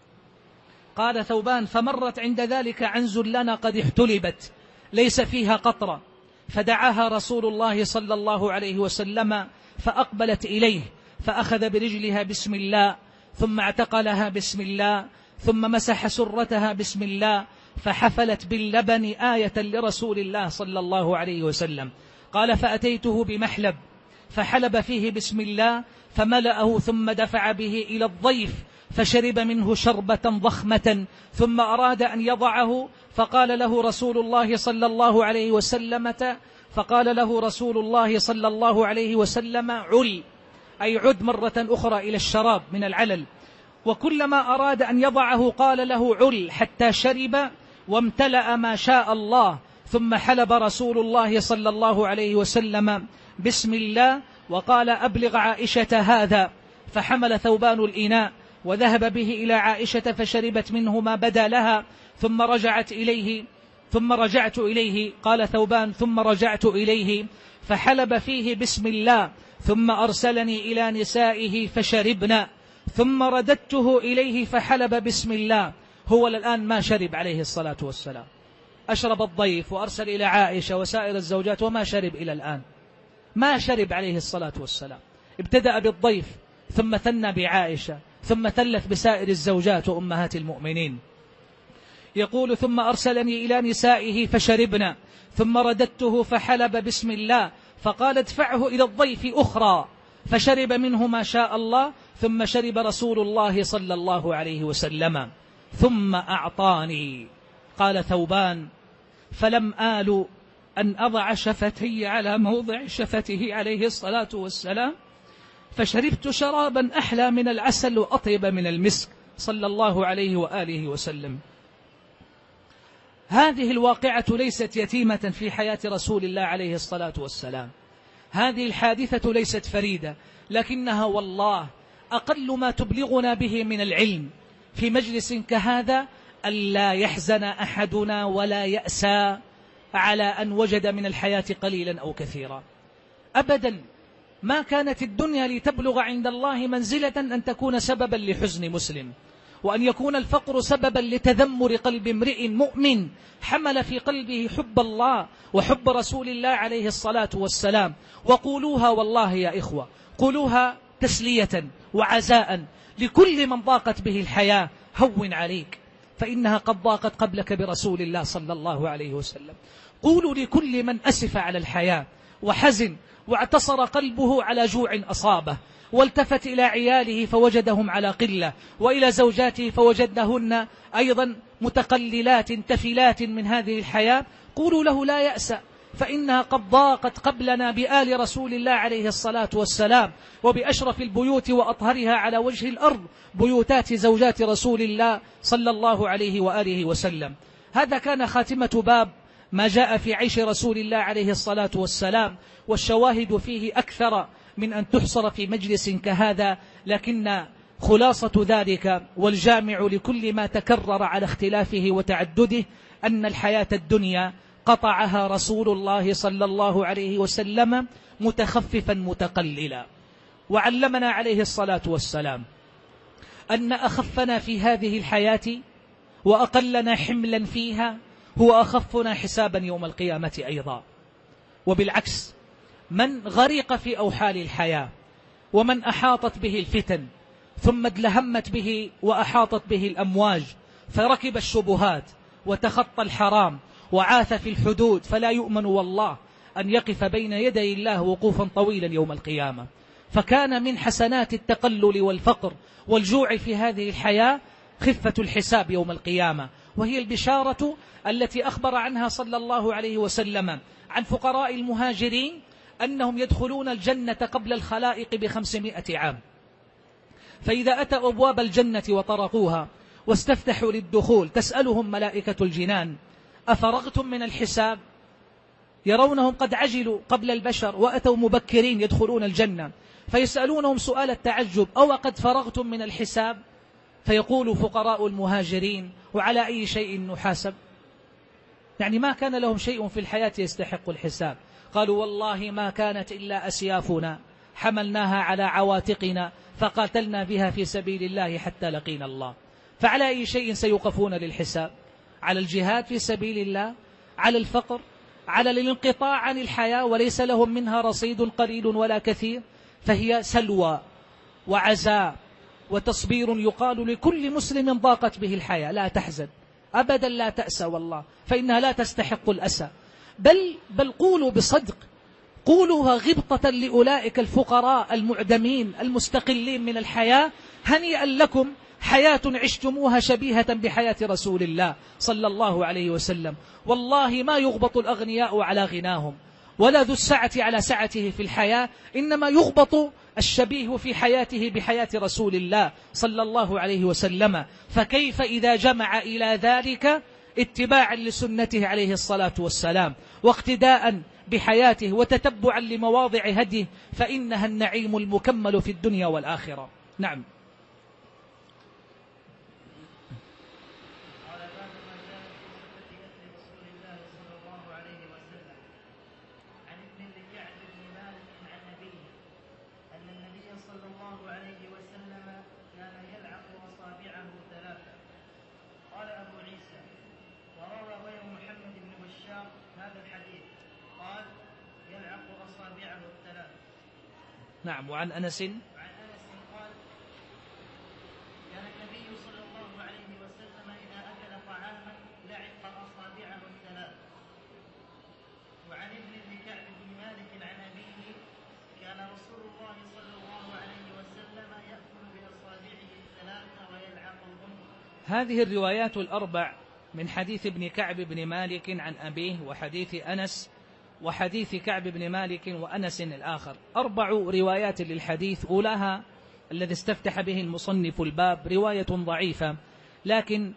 قال ثوبان: فمرت عند ذلك عنز لنا قد احتلبت ليس فيها قطرة، فدعاها رسول الله صلى الله عليه وسلم فأقبلت إليه، فأخذ برجلها بسم الله، ثم اعتقلها بسم الله، ثم مسح سرتها بسم الله، فحفلت باللبن آية لرسول الله صلى الله عليه وسلم. قال: فأتيته بمحلب فحلب فيه بسم الله، فملأه ثم دفع به إلى الضيف، فشرب منه شربة ضخمة، ثم أراد أن يضعه، فقال له رسول الله صلى الله عليه وسلم فقال له رسول الله صلى الله عليه وسلم: عل، أي عد مرة أخرى إلى الشراب من العلل. وكلما أراد أن يضعه قال له: عل، حتى شرب وامتلأ ما شاء الله. ثم حلب رسول الله صلى الله عليه وسلم بسم الله، وقال: أبلغ عائشة هذا. فحمل ثوبان الإناء وذهب به إلى عائشة فشربت منه ما بدا لها، ثم رجعت إليه ثم رجعت إليه قال ثوبان: ثم رجعت إليه فحلب فيه بسم الله، ثم أرسلني إلى نسائه فشربنا، ثم رددته إليه فحلب بسم الله. هو الآن ما شرب عليه الصلاة والسلام، أشرب الضيف وأرسل إلى عائشة وسائر الزوجات وما شرب إلى الآن، ما شرب عليه الصلاة والسلام. ابتدأ بالضيف ثم ثنى بعائشة ثم ثلث بسائر الزوجات وأمهات المؤمنين. يقول: ثم أرسلني إلى نسائه فشربنا، ثم رددته فحلب بسم الله، فقال: ادفعه إلى الضيف أخرى، فشرب منه ما شاء الله، ثم شرب رسول الله صلى الله عليه وسلم، ثم أعطاني. قال ثوبان: فلم آل أن أضع شفتي على موضع شفته عليه الصلاة والسلام، فشربت شرابا أحلى من العسل وأطيب من المسك صلى الله عليه وآله وسلم. هذه الواقعة ليست يتيمة في حياة رسول الله عليه الصلاة والسلام، هذه الحادثة ليست فريدة، لكنها والله أقل ما تبلغنا به من العلم في مجلس كهذا ألا يحزن أحدنا ولا يأسى على أن وجد من الحياة قليلا أو كثيرا. أبدا ما كانت الدنيا لتبلغ عند الله منزلة أن تكون سببا لحزن مسلم، وأن يكون الفقر سببا لتذمر قلب امرئ مؤمن حمل في قلبه حب الله وحب رسول الله عليه الصلاة والسلام. وقولوها والله يا إخوة، قولوها تسلية وعزاء لكل من ضاقت به الحياة: هون عليك فإنها قد ضاقت قبلك برسول الله صلى الله عليه وسلم. قولوا لكل من أسف على الحياة وحزن واعتصر قلبه على جوع أصابه، والتفت إلى عياله فوجدهم على قلة، وإلى زوجاته فوجدهن أيضا متقللات تفلات من هذه الحياة، قولوا له لا يأس، فإنها قد ضاقت قبلنا بآل رسول الله عليه الصلاة والسلام وبأشرف البيوت وأطهرها على وجه الأرض، بيوتات زوجات رسول الله صلى الله عليه وآله وسلم. هذا كان خاتمة باب ما جاء في عيش رسول الله عليه الصلاة والسلام، والشواهد فيه أكثر من أن تحصر في مجلس كهذا، لكن خلاصة ذلك والجامع لكل ما تكرر على اختلافه وتعدده أن الحياة الدنيا قطعها رسول الله صلى الله عليه وسلم متخففا متقللا، وعلمنا عليه الصلاة والسلام أن أخفنا في هذه الحياة وأقلنا حملا فيها هو أخفنا حسابا يوم القيامة أيضا. وبالعكس، من غرق في أوحال الحياة ومن أحاطت به الفتن ثم ادلهمت به وأحاطت به الأمواج فركب الشبهات وتخطى الحرام وعاث في الحدود، فلا يؤمن والله أن يقف بين يدي الله وقوفا طويلا يوم القيامة. فكان من حسنات التقلل والفقر والجوع في هذه الحياة خفة الحساب يوم القيامة، وهي البشارة التي أخبر عنها صلى الله عليه وسلم عن فقراء المهاجرين أنهم يدخلون الجنة قبل الخلائق بخمسمائة عام، فإذا أتوا أبواب الجنة وطرقوها واستفتحوا للدخول تسألهم ملائكة الجنان: أفرغتم من الحساب؟ يرونهم قد عجلوا قبل البشر وأتوا مبكرين يدخلون الجنة، فيسألونهم سؤال التعجب: أو قد فرغتم من الحساب؟ فيقول فقراء المهاجرين: وعلى أي شيء نحاسب؟ يعني ما كان لهم شيء في الحياة يستحق الحساب. قالوا: والله ما كانت إلا أسيافنا حملناها على عواتقنا فقاتلنا بها في سبيل الله حتى لقينا الله. فعلى أي شيء سيوقفون للحساب؟ على الجهاد في سبيل الله، على الفقر، على الانقطاع عن الحياة وليس لهم منها رصيد قليل ولا كثير. فهي سلوى وعزاء وتصبير يقال لكل مسلم ضاقت به الحياة: لا تحزن أبدا، لا تأسى والله، فإنها لا تستحق الأسى، بل, بل قولوا بصدق، قولوها غبطة لأولئك الفقراء المعدمين المستقلين من الحياة: هنيئا لكم حياة عشتموها شبيهة بحياة رسول الله صلى الله عليه وسلم. والله ما يغبط الأغنياء على غناهم ولا ذو السعة على سعته في الحياة، إنما يغبط الشبيه في حياته بحياة رسول الله صلى الله عليه وسلم. فكيف إذا جمع إلى ذلك اتباعا لسنته عليه الصلاة والسلام واقتداء بحياته وتتبعا لمواضع هديه، فإنها النعيم المكمل في الدنيا والآخرة. نعم. نعم. وعن أنس وعن أنس قال: كان النبي صلى الله عليه وسلم إذا أكل طعاما لعق أصابعه الثلاث. وعن ابن ابن كعب بن مالك عن أبيه: كان رسول الله صلى الله عليه وسلم يأكل بأصابعه الثلاث ويلعقهم. هذه الروايات الأربع من حديث ابن كعب بن مالك عن أبيه وحديث أنس وحديث كعب بن مالك وأنس الآخر، أربع روايات للحديث. أولاها الذي استفتح به المصنف الباب رواية ضعيفة، لكن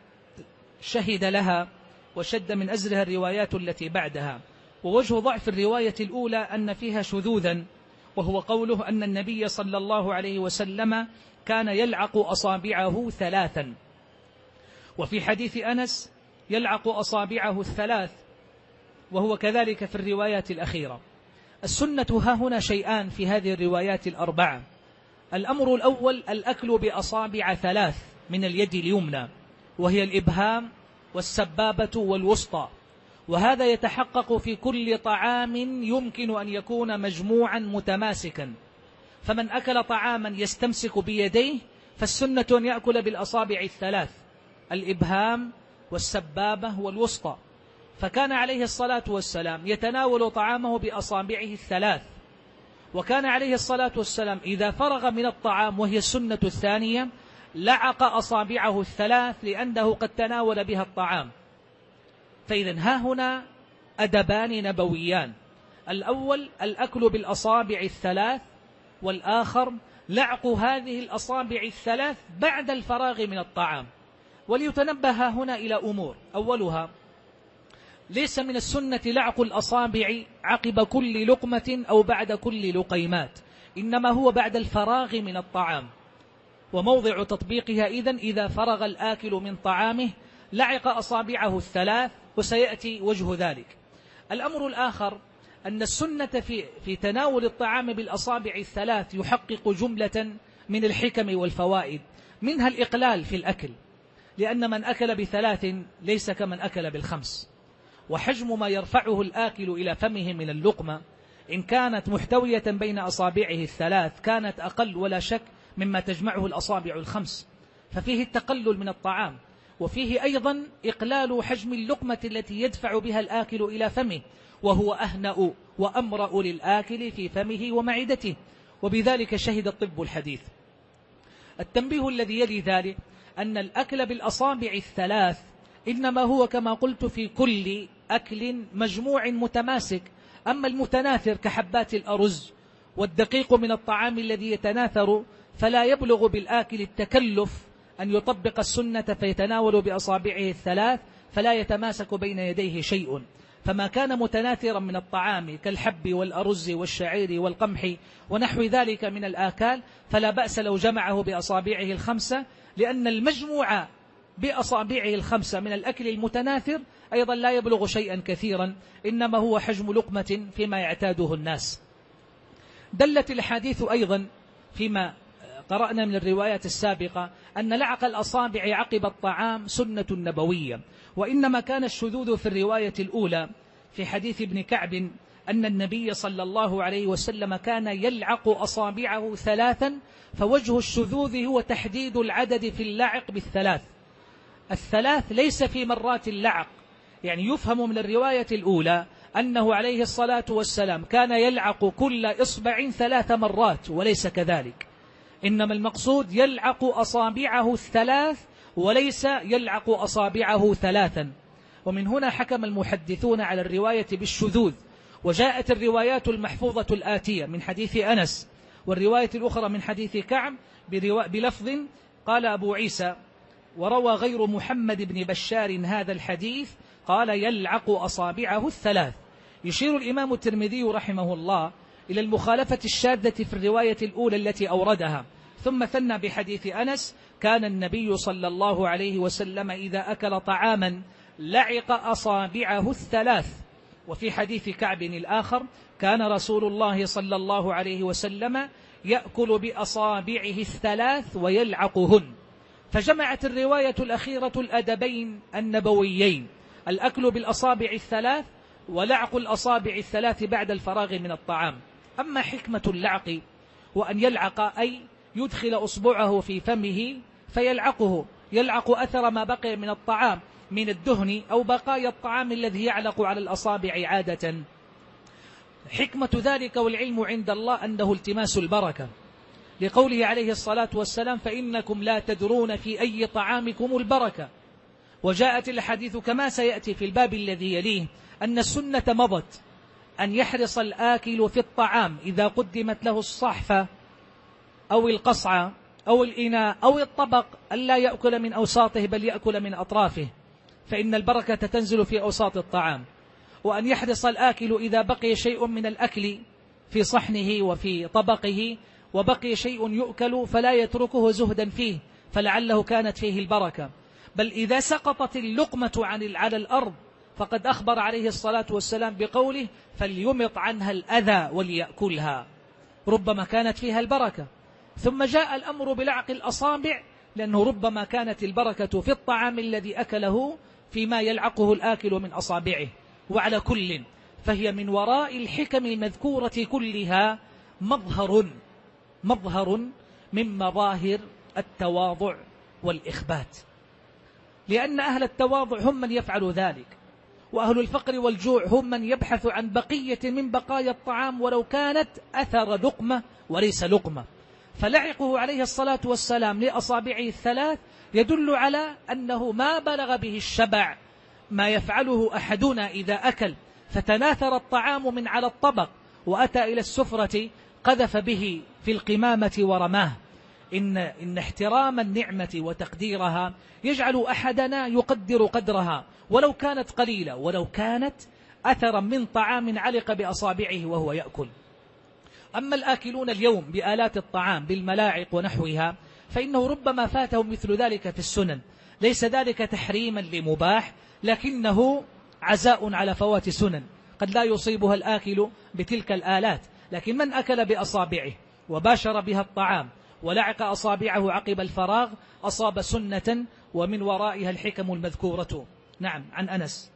شهد لها وشد من أزرها الروايات التي بعدها. ووجه ضعف الرواية الأولى أن فيها شذوذا، وهو قوله أن النبي صلى الله عليه وسلم كان يلعق أصابعه ثلاثا، وفي حديث أنس يلعق أصابعه الثلاث، وهو كذلك في الروايات الأخيرة. السنة ها هنا شيئان في هذه الروايات الأربعة. الأمر الأول الأكل بأصابع ثلاث من اليد اليمنى، وهي الإبهام والسبابة والوسطى، وهذا يتحقق في كل طعام يمكن أن يكون مجموعا متماسكا. فمن أكل طعاما يستمسك بيديه فالسنة أن يأكل بالأصابع الثلاث، الإبهام والسبابة والوسطى. فكان عليه الصلاة والسلام يتناول طعامه بأصابعه الثلاث، وكان عليه الصلاة والسلام إذا فرغ من الطعام، وهي السنة الثانية، لعق أصابعه الثلاث لأنه قد تناول بها الطعام. فإذا ها هنا أدبان نبويان: الأول الأكل بالأصابع الثلاث، والآخر لعق هذه الأصابع الثلاث بعد الفراغ من الطعام. وليتنبه هنا إلى أمور: أولها، ليس من السنة لعق الأصابع عقب كل لقمة أو بعد كل لقيمات، إنما هو بعد الفراغ من الطعام. وموضع تطبيقها إذن إذا فرغ الآكل من طعامه لعق أصابعه الثلاث، وسيأتي وجه ذلك. الأمر الآخر أن السنة في, في تناول الطعام بالأصابع الثلاث يحقق جملة من الحكم والفوائد، منها الإقلال في الأكل، لأن من أكل بثلاث ليس كمن أكل بالخمس. وحجم ما يرفعه الآكل إلى فمه من اللقمة إن كانت محتوية بين أصابعه الثلاث كانت أقل ولا شك مما تجمعه الأصابع الخمس، ففيه التقلل من الطعام، وفيه أيضا إقلال حجم اللقمة التي يدفع بها الآكل إلى فمه، وهو أهنأ وأمرأ للآكل في فمه ومعدته، وبذلك شهد الطب الحديث. التنبيه الذي يلي ذلك أن الأكل بالأصابع الثلاث إنما هو كما قلت في كل أكل مجموع متماسك، أما المتناثر كحبات الأرز والدقيق من الطعام الذي يتناثر فلا يبلغ بالآكل التكلف أن يطبق السنة فيتناول بأصابعه الثلاث فلا يتماسك بين يديه شيء. فما كان متناثرا من الطعام كالحب والأرز والشعير والقمح ونحو ذلك من الآكال فلا بأس لو جمعه بأصابعه الخمسة، لأن المجموع بأصابعه الخمسة من الأكل المتناثر أيضا لا يبلغ شيئا كثيرا، إنما هو حجم لقمة فيما يعتاده الناس. دلت الحديث أيضا فيما قرأنا من الروايات السابقة أن لعق الأصابع عقب الطعام سنة نبوية، وإنما كان الشذوذ في الرواية الأولى في حديث ابن كعب أن النبي صلى الله عليه وسلم كان يلعق أصابعه ثلاثا، فوجه الشذوذ هو تحديد العدد في اللعق بالثلاث. الثلاث ليس في مرات اللعق، يعني يفهم من الرواية الأولى أنه عليه الصلاة والسلام كان يلعق كل إصبع ثلاث مرات، وليس كذلك، إنما المقصود يلعق أصابعه الثلاث وليس يلعق أصابعه ثلاثا. ومن هنا حكم المحدثون على الرواية بالشذوذ، وجاءت الروايات المحفوظة الآتية من حديث أنس والرواية الأخرى من حديث كعب بلفظ قال أبو عيسى: وروى غير محمد بن بشار هذا الحديث قال يلعق أصابعه الثلاث. يشير الإمام الترمذي رحمه الله إلى المخالفة الشاذة في الرواية الأولى التي أوردها، ثم ثنى بحديث أنس: كان النبي صلى الله عليه وسلم إذا أكل طعاما لعق أصابعه الثلاث. وفي حديث كعب الآخر: كان رسول الله صلى الله عليه وسلم يأكل بأصابعه الثلاث ويلعقهن. فجمعت الرواية الأخيرة الأدبين النبويين: الأكل بالأصابع الثلاث ولعق الأصابع الثلاث بعد الفراغ من الطعام. أما حكمة اللعق وأن يلعق أي يدخل أصبعه في فمه فيلعقه، يلعق أثر ما بقي من الطعام من الدهن أو بقايا الطعام الذي يعلق على الأصابع عادة. حكمة ذلك والعلم عند الله أنه التماس البركة، لقوله عليه الصلاة والسلام: فإنكم لا تدرون في أي طعامكم البركة. وجاءت الحديث كما سيأتي في الباب الذي يليه أن السنة مضت أن يحرص الآكل في الطعام إذا قدمت له الصحفة أو القصعة أو الإناء أو الطبق ألا يأكل من أوساطه بل يأكل من أطرافه، فإن البركة تنزل في أوساط الطعام. وأن يحرص الآكل إذا بقي شيء من الأكل في صحنه وفي طبقه وبقي شيء يؤكل فلا يتركه زهدا فيه فلعله كانت فيه البركة، بل إذا سقطت اللقمة عن على الأرض فقد أخبر عليه الصلاة والسلام بقوله: فليمط عنها الأذى وليأكلها، ربما كانت فيها البركة. ثم جاء الأمر بلعق الأصابع لأنه ربما كانت البركة في الطعام الذي أكله فيما يلعقه الآكل من أصابعه. وعلى كل فهي من وراء الحكم المذكورة كلها مظهر مظهر من مظاهر التواضع والإخبات، لأن أهل التواضع هم من يفعل ذلك، وأهل الفقر والجوع هم من يبحث عن بقية من بقايا الطعام ولو كانت أثر لقمة وليس لقمة. فلعقه عليه الصلاة والسلام لأصابعه الثلاث يدل على أنه ما بلغ به الشبع ما يفعله أحدنا إذا أكل فتناثر الطعام من على الطبق وأتى إلى السفرة قذف به في القمامة ورماه. إن, إن احترام النعمة وتقديرها يجعل أحدنا يقدر قدرها ولو كانت قليلة، ولو كانت أثرا من طعام علق بأصابعه وهو يأكل. أما الآكلون اليوم بآلات الطعام بالملاعق ونحوها فإنه ربما فاتهم مثل ذلك في السنن، ليس ذلك تحريما لمباح، لكنه عزاء على فوات سنن قد لا يصيبها الآكل بتلك الآلات. لكن من أكل بأصابعه وباشر بها الطعام ولعق أصابعه عقب الفراغ أصاب سنة ومن ورائها الحكم المذكورة. نعم. عن أنس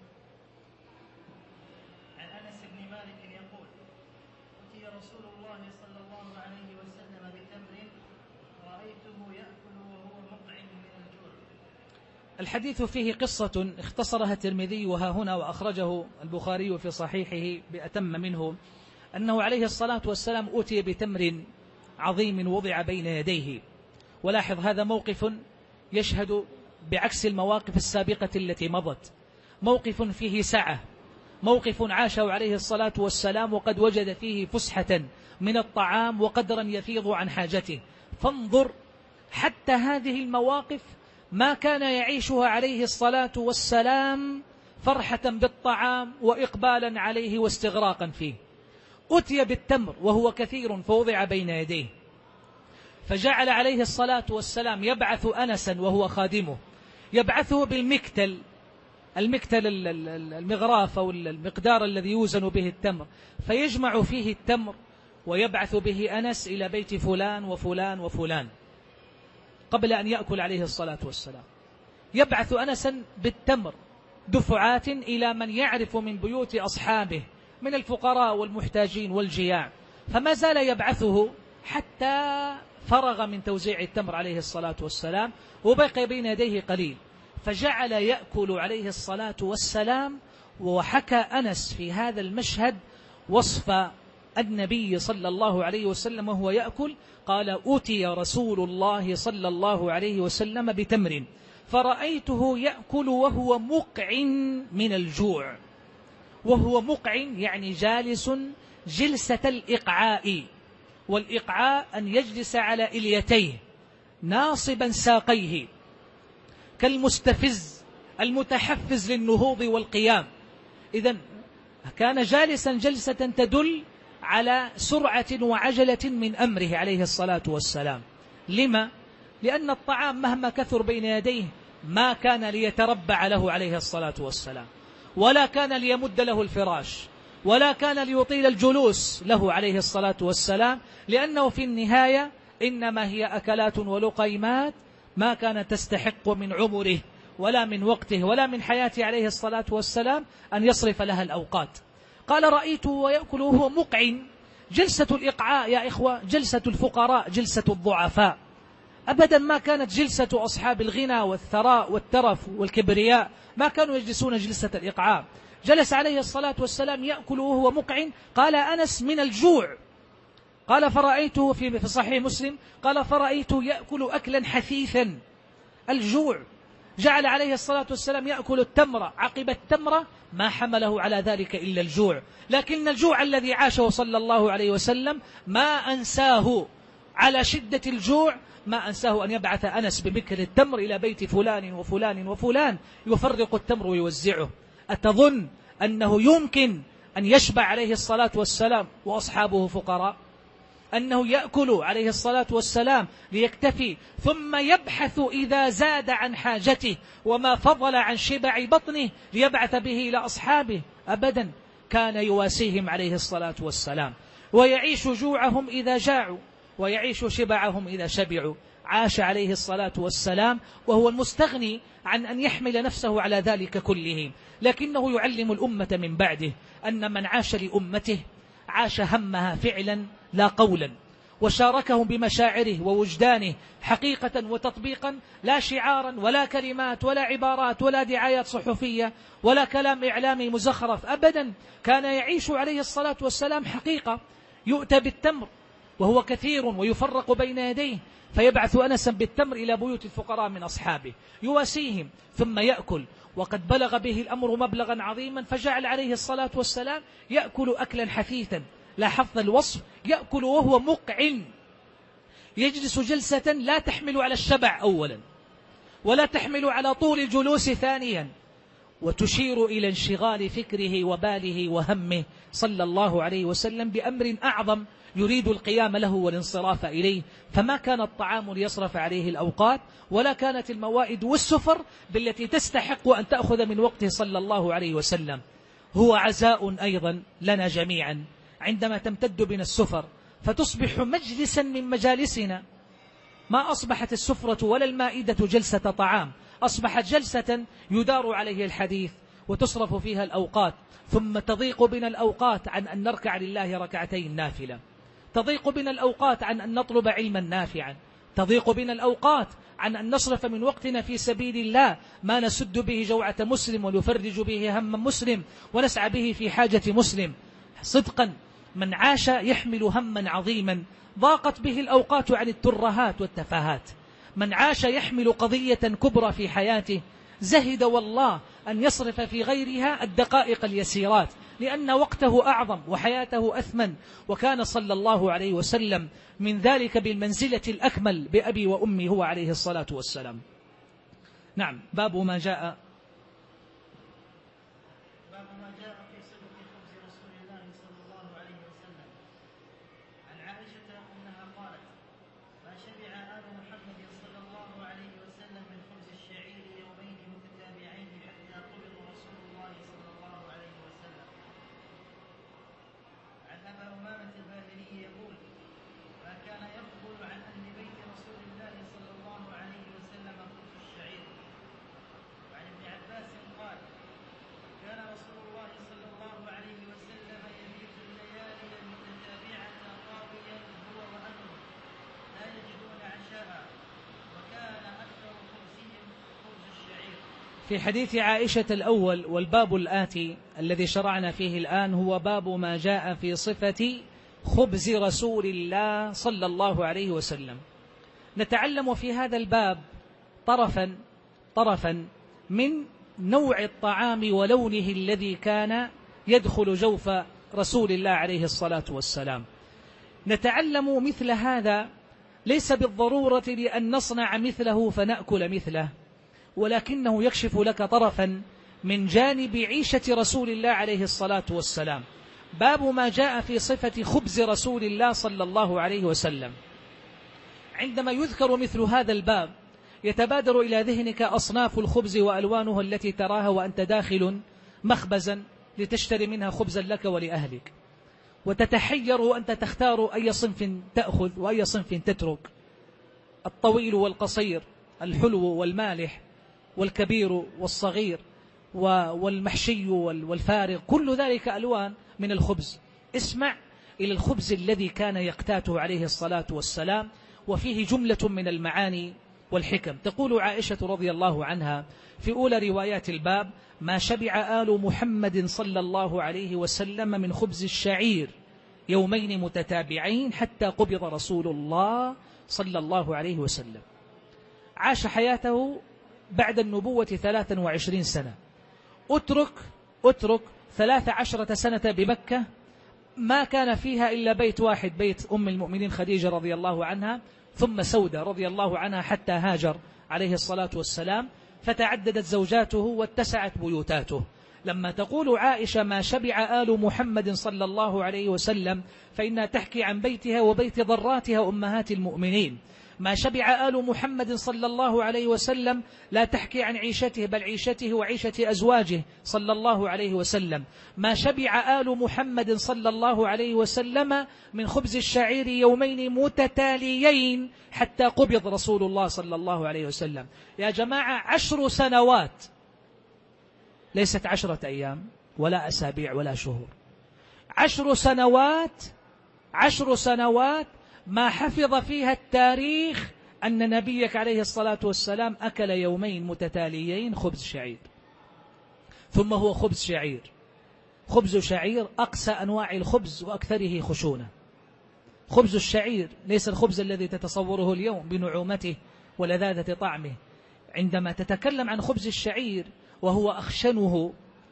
عن أنس بن مالك يقول: أتي رسول الله صلى الله عليه وسلم بتمر رأيته يأكل وهو مقعد من الجوع. الحديث فيه قصة اختصرها الترمذي وها هنا وأخرجه البخاري في صحيحه بأتم منه، أنه عليه الصلاة والسلام أتي بتمر عظيم وضع بين يديه. ولاحظ هذا موقف يشهد بعكس المواقف السابقة التي مضت، موقف فيه سعة، موقف عاشه عليه الصلاة والسلام وقد وجد فيه فسحة من الطعام وقدرا يفيض عن حاجته. فانظر حتى هذه المواقف ما كان يعيشها عليه الصلاة والسلام فرحة بالطعام وإقبالا عليه واستغراقا فيه. أتي بالتمر وهو كثير فوضع بين يديه، فجعل عليه الصلاة والسلام يبعث أنسا وهو خادمه، يبعثه بالمكتل، المكتل المغراف أو المقدار الذي يوزن به التمر، فيجمع فيه التمر ويبعث به أنس إلى بيت فلان وفلان وفلان قبل أن يأكل عليه الصلاة والسلام. يبعث أنسا بالتمر دفعات إلى من يعرف من بيوت أصحابه من الفقراء والمحتاجين والجياع، فما زال يبعثه حتى فرغ من توزيع التمر عليه الصلاة والسلام وبقي بين يديه قليل، فجعل يأكل عليه الصلاة والسلام. وحكى أنس في هذا المشهد وصف النبي صلى الله عليه وسلم وهو يأكل، قال: أتي رسول الله صلى الله عليه وسلم بتمر فرأيته يأكل وهو مقع من الجوع. وهو مقع يعني جالس جلسة الإقعاء، والإقعاء أن يجلس على إليتيه ناصبا ساقيه كالمستفز المتحفز للنهوض والقيام. إذن كان جالسا جلسة تدل على سرعة وعجلة من أمره عليه الصلاة والسلام. لما؟ لأن الطعام مهما كثر بين يديه ما كان ليتربع له عليه الصلاة والسلام، ولا كان ليمد له الفراش، ولا كان ليطيل الجلوس له عليه الصلاة والسلام، لأنه في النهاية إنما هي أكلات ولقيمات ما كانت تستحق من عمره ولا من وقته ولا من حياته عليه الصلاة والسلام أن يصرف لها الأوقات. قال: رأيته ويأكل وهو مقع. جلسة الإقعاء يا إخوة جلسة الفقراء، جلسة الضعفاء، أبدا ما كانت جلسة أصحاب الغنى والثراء والترف والكبرياء، ما كانوا يجلسون جلسة الإقعاء. جلس عليه الصلاة والسلام يأكل وهو مقع. قال أنس: من الجوع. قال: فرأيته في صحيح مسلم قال: فرأيته يأكل أكلا حثيثا، الجوع. جعل عليه الصلاة والسلام يأكل التمرة عقب التمرة، ما حمله على ذلك إلا الجوع. لكن الجوع الذي عاشه صلى الله عليه وسلم ما أنساه على شدة الجوع، ما أنساه أن يبعث أنس بمكر التمر إلى بيت فلان وفلان وفلان يفرق التمر ويوزعه. أتظن أنه يمكن أن يشبع عليه الصلاة والسلام وأصحابه فقراء؟ أنه يأكل عليه الصلاة والسلام ليكتفي ثم يبحث إذا زاد عن حاجته وما فضل عن شبع بطنه ليبعث به إلى أصحابه؟ أبدا، كان يواسيهم عليه الصلاة والسلام، ويعيش جوعهم إذا جاعوا ويعيش شبعهم إذا شبعوا. عاش عليه الصلاة والسلام وهو المستغني عن أن يحمل نفسه على ذلك كله، لكنه يعلم الأمة من بعده أن من عاش لأمته عاش همها فعلا لا قولا، وشاركهم بمشاعره ووجدانه حقيقة وتطبيقا، لا شعارا ولا كلمات ولا عبارات ولا دعايات صحفية ولا كلام إعلامي مزخرف. أبدا، كان يعيش عليه الصلاة والسلام حقيقة. يؤتى بالتمر وهو كثير ويفرق بين يديه، فيبعث أنسا بالتمر إلى بيوت الفقراء من أصحابه يواسيهم ثم يأكل، وقد بلغ به الأمر مبلغا عظيما، فجعل عليه الصلاة والسلام يأكل أكلا حثيثا. لاحظت الوصف، يأكل وهو مقعن، يجلس جلسة لا تحمل على الشبع أولا ولا تحمل على طول الجلوس ثانيا، وتشير إلى انشغال فكره وباله وهمه صلى الله عليه وسلم بأمر أعظم يريد القيام له والانصراف إليه. فما كان الطعام ليصرف عليه الأوقات، ولا كانت الموائد والسفر بالتي تستحق أن تأخذ من وقته صلى الله عليه وسلم. هو عزاء أيضا لنا جميعا عندما تمتد بنا السفر فتصبح مجلسا من مجالسنا. ما أصبحت السفرة ولا المائدة جلسة طعام، أصبحت جلسة يدار عليه الحديث وتصرف فيها الأوقات، ثم تضيق بنا الأوقات عن أن نركع لله ركعتين نافلة، تضيق بنا الأوقات عن أن نطلب علما نافعا، تضيق بنا الأوقات عن أن نصرف من وقتنا في سبيل الله ما نسد به جوعة مسلم ونفرج به هم مسلم ونسعى به في حاجة مسلم. صدقا من عاش يحمل هما عظيما ضاقت به الأوقات عن الترهات والتفاهات. من عاش يحمل قضية كبرى في حياته زهد والله أن يصرف في غيرها الدقائق اليسيرات، لأن وقته أعظم وحياته أثمن. وكان صلى الله عليه وسلم من ذلك بالمنزلة الأكمل بأبي وأمي هو عليه الصلاة والسلام. نعم. باب ما جاء باب ما جاء في صدق خبز رسول الله صلى الله عليه وسلم. عن عائشة أنها قالت: ما شبع آل محمد صلى الله عليه وسلم من خبز الشعير يومين متتابعين حتى قبض رسول الله صلى الله عليه وسلم. عن أبا أمامة الباهلي يقول: ما كان يقبل عن أهل بيت رسول الله صلى الله عليه وسلم خبز الشعير. وعن ابن عباس قال: كان رسول الله صلى الله عليه وسلم يبيت الليالي المتتابعة طاويا هو وأهله لا يجدون عشاء، وكان أكثر خبزهم خبز الشعير. في حديث عائشة الأول والباب الآتي الذي شرعنا فيه الآن هو باب ما جاء في صفة خبز رسول الله صلى الله عليه وسلم. نتعلم في هذا الباب طرفا طرفا من نوع الطعام ولونه الذي كان يدخل جوف رسول الله عليه الصلاة والسلام. نتعلم مثل هذا ليس بالضرورة لأن نصنع مثله فنأكل مثله، ولكنه يكشف لك طرفا من جانب عيشة رسول الله عليه الصلاة والسلام. باب ما جاء في صفة خبز رسول الله صلى الله عليه وسلم. عندما يذكر مثل هذا الباب يتبادر إلى ذهنك أصناف الخبز وألوانها التي تراها وأنت داخل مخبزا لتشتري منها خبزا لك ولأهلك، وتتحير وأنت تختار أي صنف تأخذ وأي صنف تترك، الطويل والقصير، الحلو والمالح، والكبير والصغير، والمحشي والفارغ، كل ذلك ألوان من الخبز. اسمع إلى الخبز الذي كان يقتاته عليه الصلاة والسلام، وفيه جملة من المعاني والحكم. تقول عائشة رضي الله عنها في أولى روايات الباب: ما شبع آل محمد صلى الله عليه وسلم من خبز الشعير يومين متتابعين حتى قبض رسول الله صلى الله عليه وسلم. عاش حياته بعد النبوة ثلاثا وعشرين سنة. أترك أترك ثلاث عشرة سنة بمكة ما كان فيها إلا بيت واحد، بيت أم المؤمنين خديجة رضي الله عنها، ثم سودة رضي الله عنها حتى هاجر عليه الصلاة والسلام، فتعددت زوجاته واتسعت بيوتاته. لما تقول عائشة ما شبع آل محمد صلى الله عليه وسلم فإنها تحكي عن بيتها وبيت ضراتها أمهات المؤمنين. ما شبع آل محمد صلى الله عليه وسلم لا تحكي عن عيشته بل عيشته وعيشة أزواجه صلى الله عليه وسلم. ما شبع آل محمد صلى الله عليه وسلم من خبز الشعير يومين متتاليين حتى قبض رسول الله صلى الله عليه وسلم. يا جماعة، عشر سنوات، ليست عشرة أيام ولا أسابيع ولا شهور، عشر سنوات، عشر سنوات ما حفظ فيها التاريخ أن نبيك عليه الصلاة والسلام أكل يومين متتاليين خبز شعير. ثم هو خبز شعير، خبز شعير أقسى أنواع الخبز وأكثره خشونة. خبز الشعير ليس الخبز الذي تتصوره اليوم بنعومته ولذاذة طعمه. عندما تتكلم عن خبز الشعير وهو أخشنه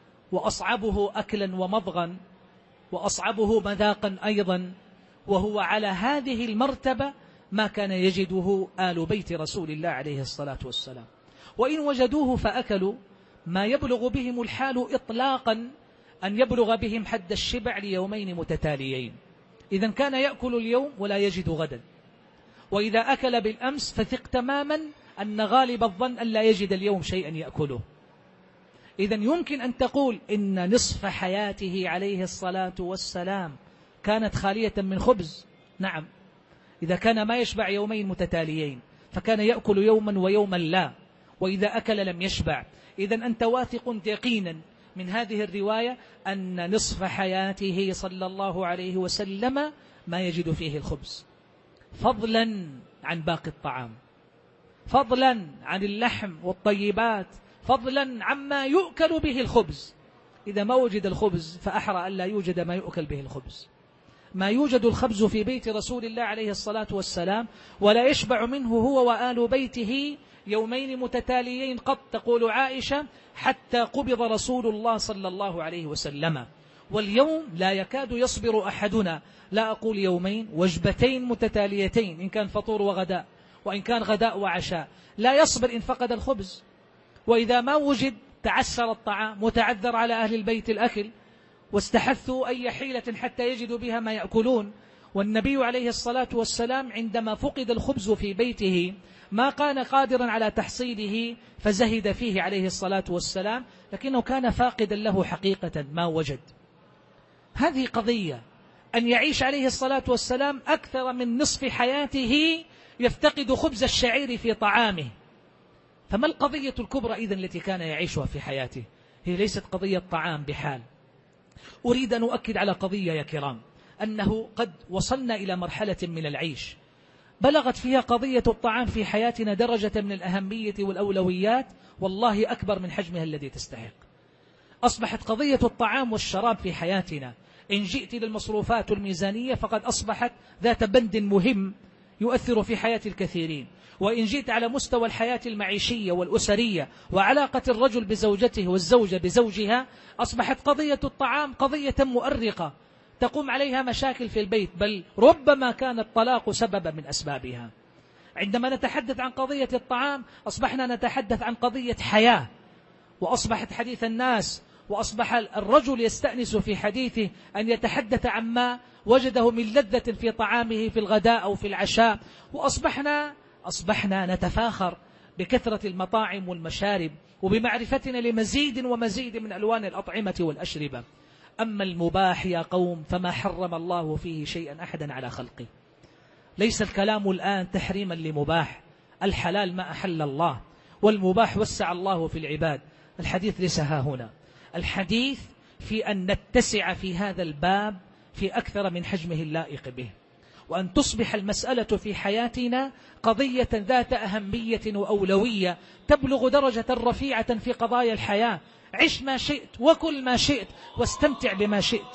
وأصعبه أكلا ومضغا وأصعبه مذاقا أيضا، وهو على هذه المرتبة ما كان يجده آل بيت رسول الله عليه الصلاة والسلام، وإن وجدوه فأكلوا ما يبلغ بهم الحال إطلاقا أن يبلغ بهم حد الشبع ليومين متتاليين. إذن كان يأكل اليوم ولا يجد غدا، وإذا أكل بالأمس فثق تماما أن غالب الظن أن لا يجد اليوم شيئا يأكله. إذن يمكن أن تقول إن نصف حياته عليه الصلاة والسلام كانت خالية من خبز. نعم، إذا كان ما يشبع يومين متتاليين فكان يأكل يوما ويوما لا، وإذا أكل لم يشبع. إذن أنت واثق يقينا من هذه الرواية أن نصف حياته صلى الله عليه وسلم ما يجد فيه الخبز، فضلا عن باقي الطعام، فضلا عن اللحم والطيبات، فضلا عما يؤكل به الخبز. إذا ما وجد الخبز فأحرى أن لا يوجد ما يؤكل به الخبز. ما يوجد الخبز في بيت رسول الله عليه الصلاة والسلام ولا يشبع منه هو وآل بيته يومين متتاليين قد، تقول عائشة، حتى قبض رسول الله صلى الله عليه وسلم. واليوم لا يكاد يصبر أحدنا، لا أقول يومين، وجبتين متتاليتين إن كان فطور وغداء، وإن كان غداء وعشاء، لا يصبر إن فقد الخبز. وإذا ما وجد تعسر الطعام وتعذر على أهل البيت الأكل، واستحثوا أي حيلة حتى يجدوا بها ما يأكلون. والنبي عليه الصلاة والسلام عندما فقد الخبز في بيته ما كان قادرا على تحصيله فزهد فيه عليه الصلاة والسلام، لكنه كان فاقدا له حقيقة، ما وجد. هذه قضية، أن يعيش عليه الصلاة والسلام أكثر من نصف حياته يفتقد خبز الشعير في طعامه. فما القضية الكبرى إذن التي كان يعيشها في حياته؟ هي ليست قضية طعام بحال. أريد أن أؤكد على قضية يا كرام، أنه قد وصلنا إلى مرحلة من العيش بلغت فيها قضية الطعام في حياتنا درجة من الأهمية والأولويات والله أكبر من حجمها الذي تستحق. أصبحت قضية الطعام والشراب في حياتنا، إن جئت للمصروفات والميزانية فقد أصبحت ذات بند مهم يؤثر في حياة الكثيرين. وإن جئت على مستوى الحياة المعيشية والأسرية وعلاقة الرجل بزوجته والزوجة بزوجها، أصبحت قضية الطعام قضية مؤرقة تقوم عليها مشاكل في البيت، بل ربما كان الطلاق سببا من أسبابها. عندما نتحدث عن قضية الطعام أصبحنا نتحدث عن قضية حياة، وأصبحت حديث الناس، وأصبح الرجل يستأنس في حديثه أن يتحدث عما وجده من لذة في طعامه في الغداء أو في العشاء، وأصبحنا أصبحنا نتفاخر بكثرة المطاعم والمشارب وبمعرفتنا لمزيد ومزيد من ألوان الأطعمة والأشربة. أما المباح يا قوم فما حرم الله فيه شيئا أحدا على خلقه. ليس الكلام الآن تحريما لمباح، الحلال ما أحل الله، والمباح وسع الله في العباد. الحديث ليس ها هنا، الحديث في أن نتسع في هذا الباب في أكثر من حجمه اللائق به، وأن تصبح المسألة في حياتنا قضية ذات أهمية وأولوية تبلغ درجة رفيعة في قضايا الحياة. عش ما شئت وكل ما شئت واستمتع بما شئت.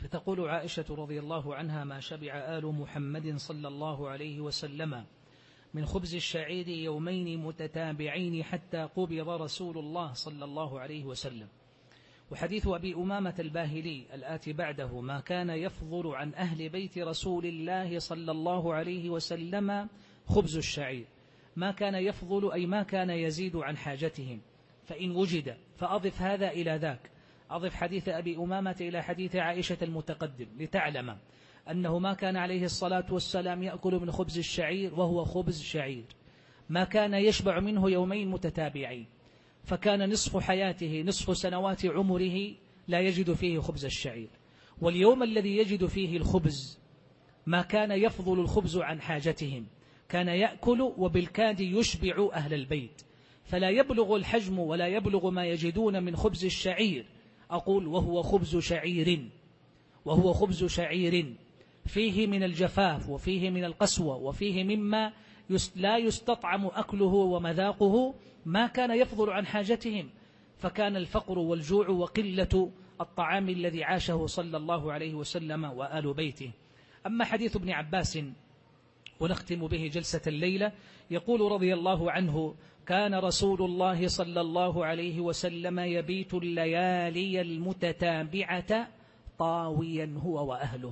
فتقول عائشة رضي الله عنها: ما شبع آل محمد صلى الله عليه وسلم من خبز الشعير يومين متتابعين حتى قبض رسول الله صلى الله عليه وسلم. وحديث أبي أمامة الباهلي الآتي بعده: ما كان يفضل عن أهل بيت رسول الله صلى الله عليه وسلم خبز الشعير. ما كان يفضل أي ما كان يزيد عن حاجتهم، فإن وجد فأضف هذا إلى ذاك، أضف حديث أبي أمامة إلى حديث عائشة المتقدم لتعلم أنه ما كان عليه الصلاة والسلام يأكل من خبز الشعير وهو خبز شعير، ما كان يشبع منه يومين متتابعين، فكان نصف حياته نصف سنوات عمره لا يجد فيه خبز الشعير، واليوم الذي يجد فيه الخبز ما كان يفضل الخبز عن حاجتهم، كان يأكل وبالكاد يشبع أهل البيت، فلا يبلغ الحجم ولا يبلغ ما يجدون من خبز الشعير. أقول وهو خبز شعير، وهو خبز شعير فيه من الجفاف وفيه من القسوة وفيه مما لا يستطعم أكله ومذاقه، ما كان يفضل عن حاجتهم، فكان الفقر والجوع وقلة الطعام الذي عاشه صلى الله عليه وسلم وآل بيته. أما حديث ابن عباس ونختم به جلسة الليلة، يقول رضي الله عنه: كان رسول الله صلى الله عليه وسلم يبيت الليالي المتتابعة طاويا هو وأهله.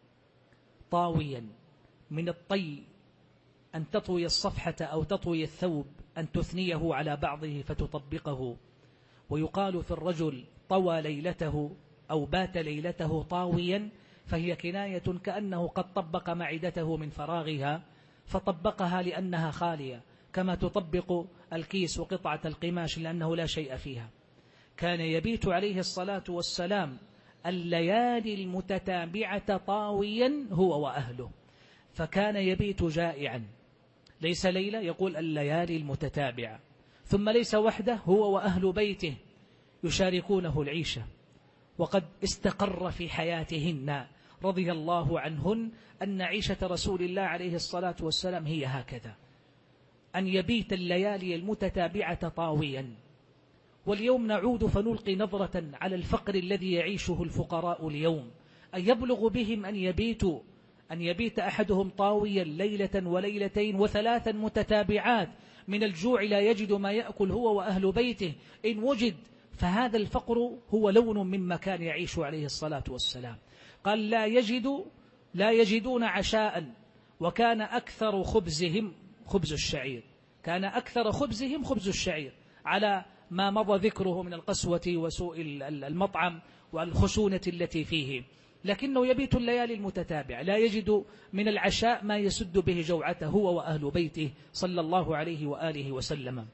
طاويا من الطي أن تطوي الصفحة أو تطوي الثوب، أن تثنيه على بعضه فتطبقه. ويقال في الرجل طوى ليلته أو بات ليلته طاويا، فهي كناية كأنه قد طبق معدته من فراغها فطبقها لأنها خالية، كما تطبق الكيس وقطعة القماش لأنه لا شيء فيها. كان يبيت عليه الصلاة والسلام الليالي المتتابعة طاويا هو وأهله، فكان يبيت جائعا، ليس ليلة، يقول الليالي المتتابعة، ثم ليس وحده، هو وأهل بيته يشاركونه العيشة، وقد استقر في حياتهن رضي الله عنهن أن عيشة رسول الله عليه الصلاة والسلام هي هكذا، أن يبيت الليالي المتتابعة طاويا. واليوم نعود فنلقي نظرة على الفقر الذي يعيشه الفقراء اليوم، أن يبلغ بهم أن يبيتوا أن يبيت أحدهم طاويا ليلة وليلتين وثلاثا متتابعات من الجوع، لا يجد ما يأكل هو وأهل بيته، إن وجد فهذا الفقر هو لون مما كان يعيش عليه الصلاة والسلام. قال لا يجد لا يجدون عشاء، وكان أكثر خبزهم خبز الشعير، كان أكثر خبزهم خبز الشعير، على ما مضى ذكره من القسوة وسوء المطعم والخشونة التي فيه، لكنه يبيت الليالي المتتابعة، لا يجد من العشاء ما يسد به جوعته هو وأهل بيته صلى الله عليه وآله وسلم.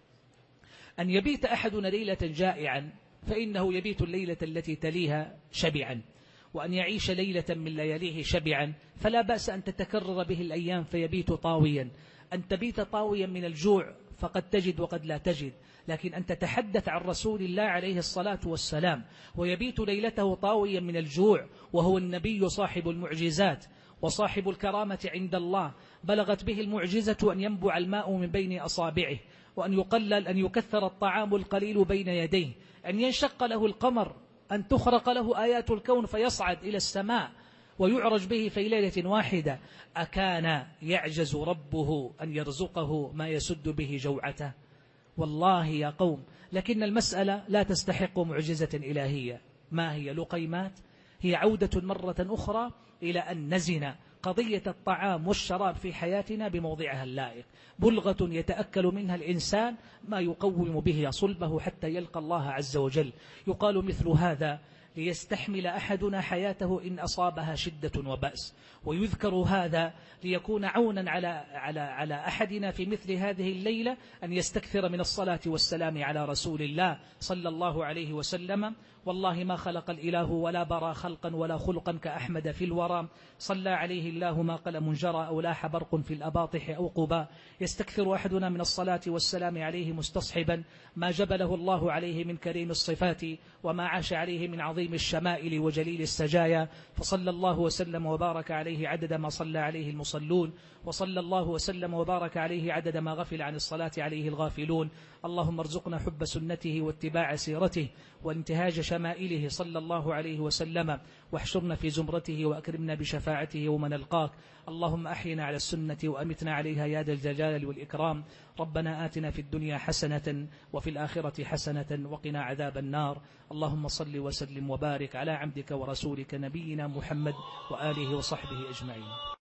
أن يبيت أحدنا ليلة جائعا فإنه يبيت الليلة التي تليها شبعا، وأن يعيش ليلة من لياليه شبعا فلا بأس أن تتكرر به الأيام فيبيت طاويا. أن تبيت طاويا من الجوع فقد تجد وقد لا تجد، لكن أن تتحدث عن رسول الله عليه الصلاة والسلام ويبيت ليلته طاويا من الجوع، وهو النبي صاحب المعجزات وصاحب الكرامة عند الله، بلغت به المعجزة أن ينبع الماء من بين أصابعه، وأن يقلل أن يكثر الطعام القليل بين يديه، أن ينشق له القمر، أن تخرق له آيات الكون فيصعد إلى السماء ويعرج به في ليلة واحدة. أكان يعجز ربه أن يرزقه ما يسد به جوعته؟ والله يا قوم، لكن المسألة لا تستحق معجزة إلهية. ما هي؟ لقيمات. هي عودة مرة أخرى إلى أن نزن قضية الطعام والشراب في حياتنا بموضعها اللائق، بلغة يتأكل منها الإنسان ما يقوم به صلبه حتى يلقى الله عز وجل. يقال مثل هذا ليستحمل أحدنا حياته إن أصابها شدة وبأس، ويذكر هذا ليكون عونا على, على, على أحدنا في مثل هذه الليلة أن يستكثر من الصلاة والسلام على رسول الله صلى الله عليه وسلم. والله ما خلق الإله ولا برى خلقا ولا خلقا كأحمد في الورى، صلى عليه الله ما قلم جرى أو لاح برق في الأباطح أو قبا. يستكثر أحدنا من الصلاة والسلام عليه مستصحبا ما جبله الله عليه من كريم الصفات وما عاش عليه من عظيم عظيم الشمائل وجليل السجايا، فصلى الله وسلم وبارك عليه عدد ما صلى عليه المصلون، وصلى الله وسلم وبارك عليه عدد ما غفل عن الصلاة عليه الغافلون. اللهم ارزقنا حب سنته واتباع سيرته وانتهاج شمائله صلى الله عليه وسلم، واحشرنا في زمرته وأكرمنا بشفاعته يوم نلقاك. اللهم أحينا على السنة وأمتنا عليها يا ذا الجلال والإكرام. ربنا آتنا في الدنيا حسنة وفي الآخرة حسنة وقنا عذاب النار. اللهم صل وسلم وبارك على عبدك ورسولك نبينا محمد وآله وصحبه أجمعين.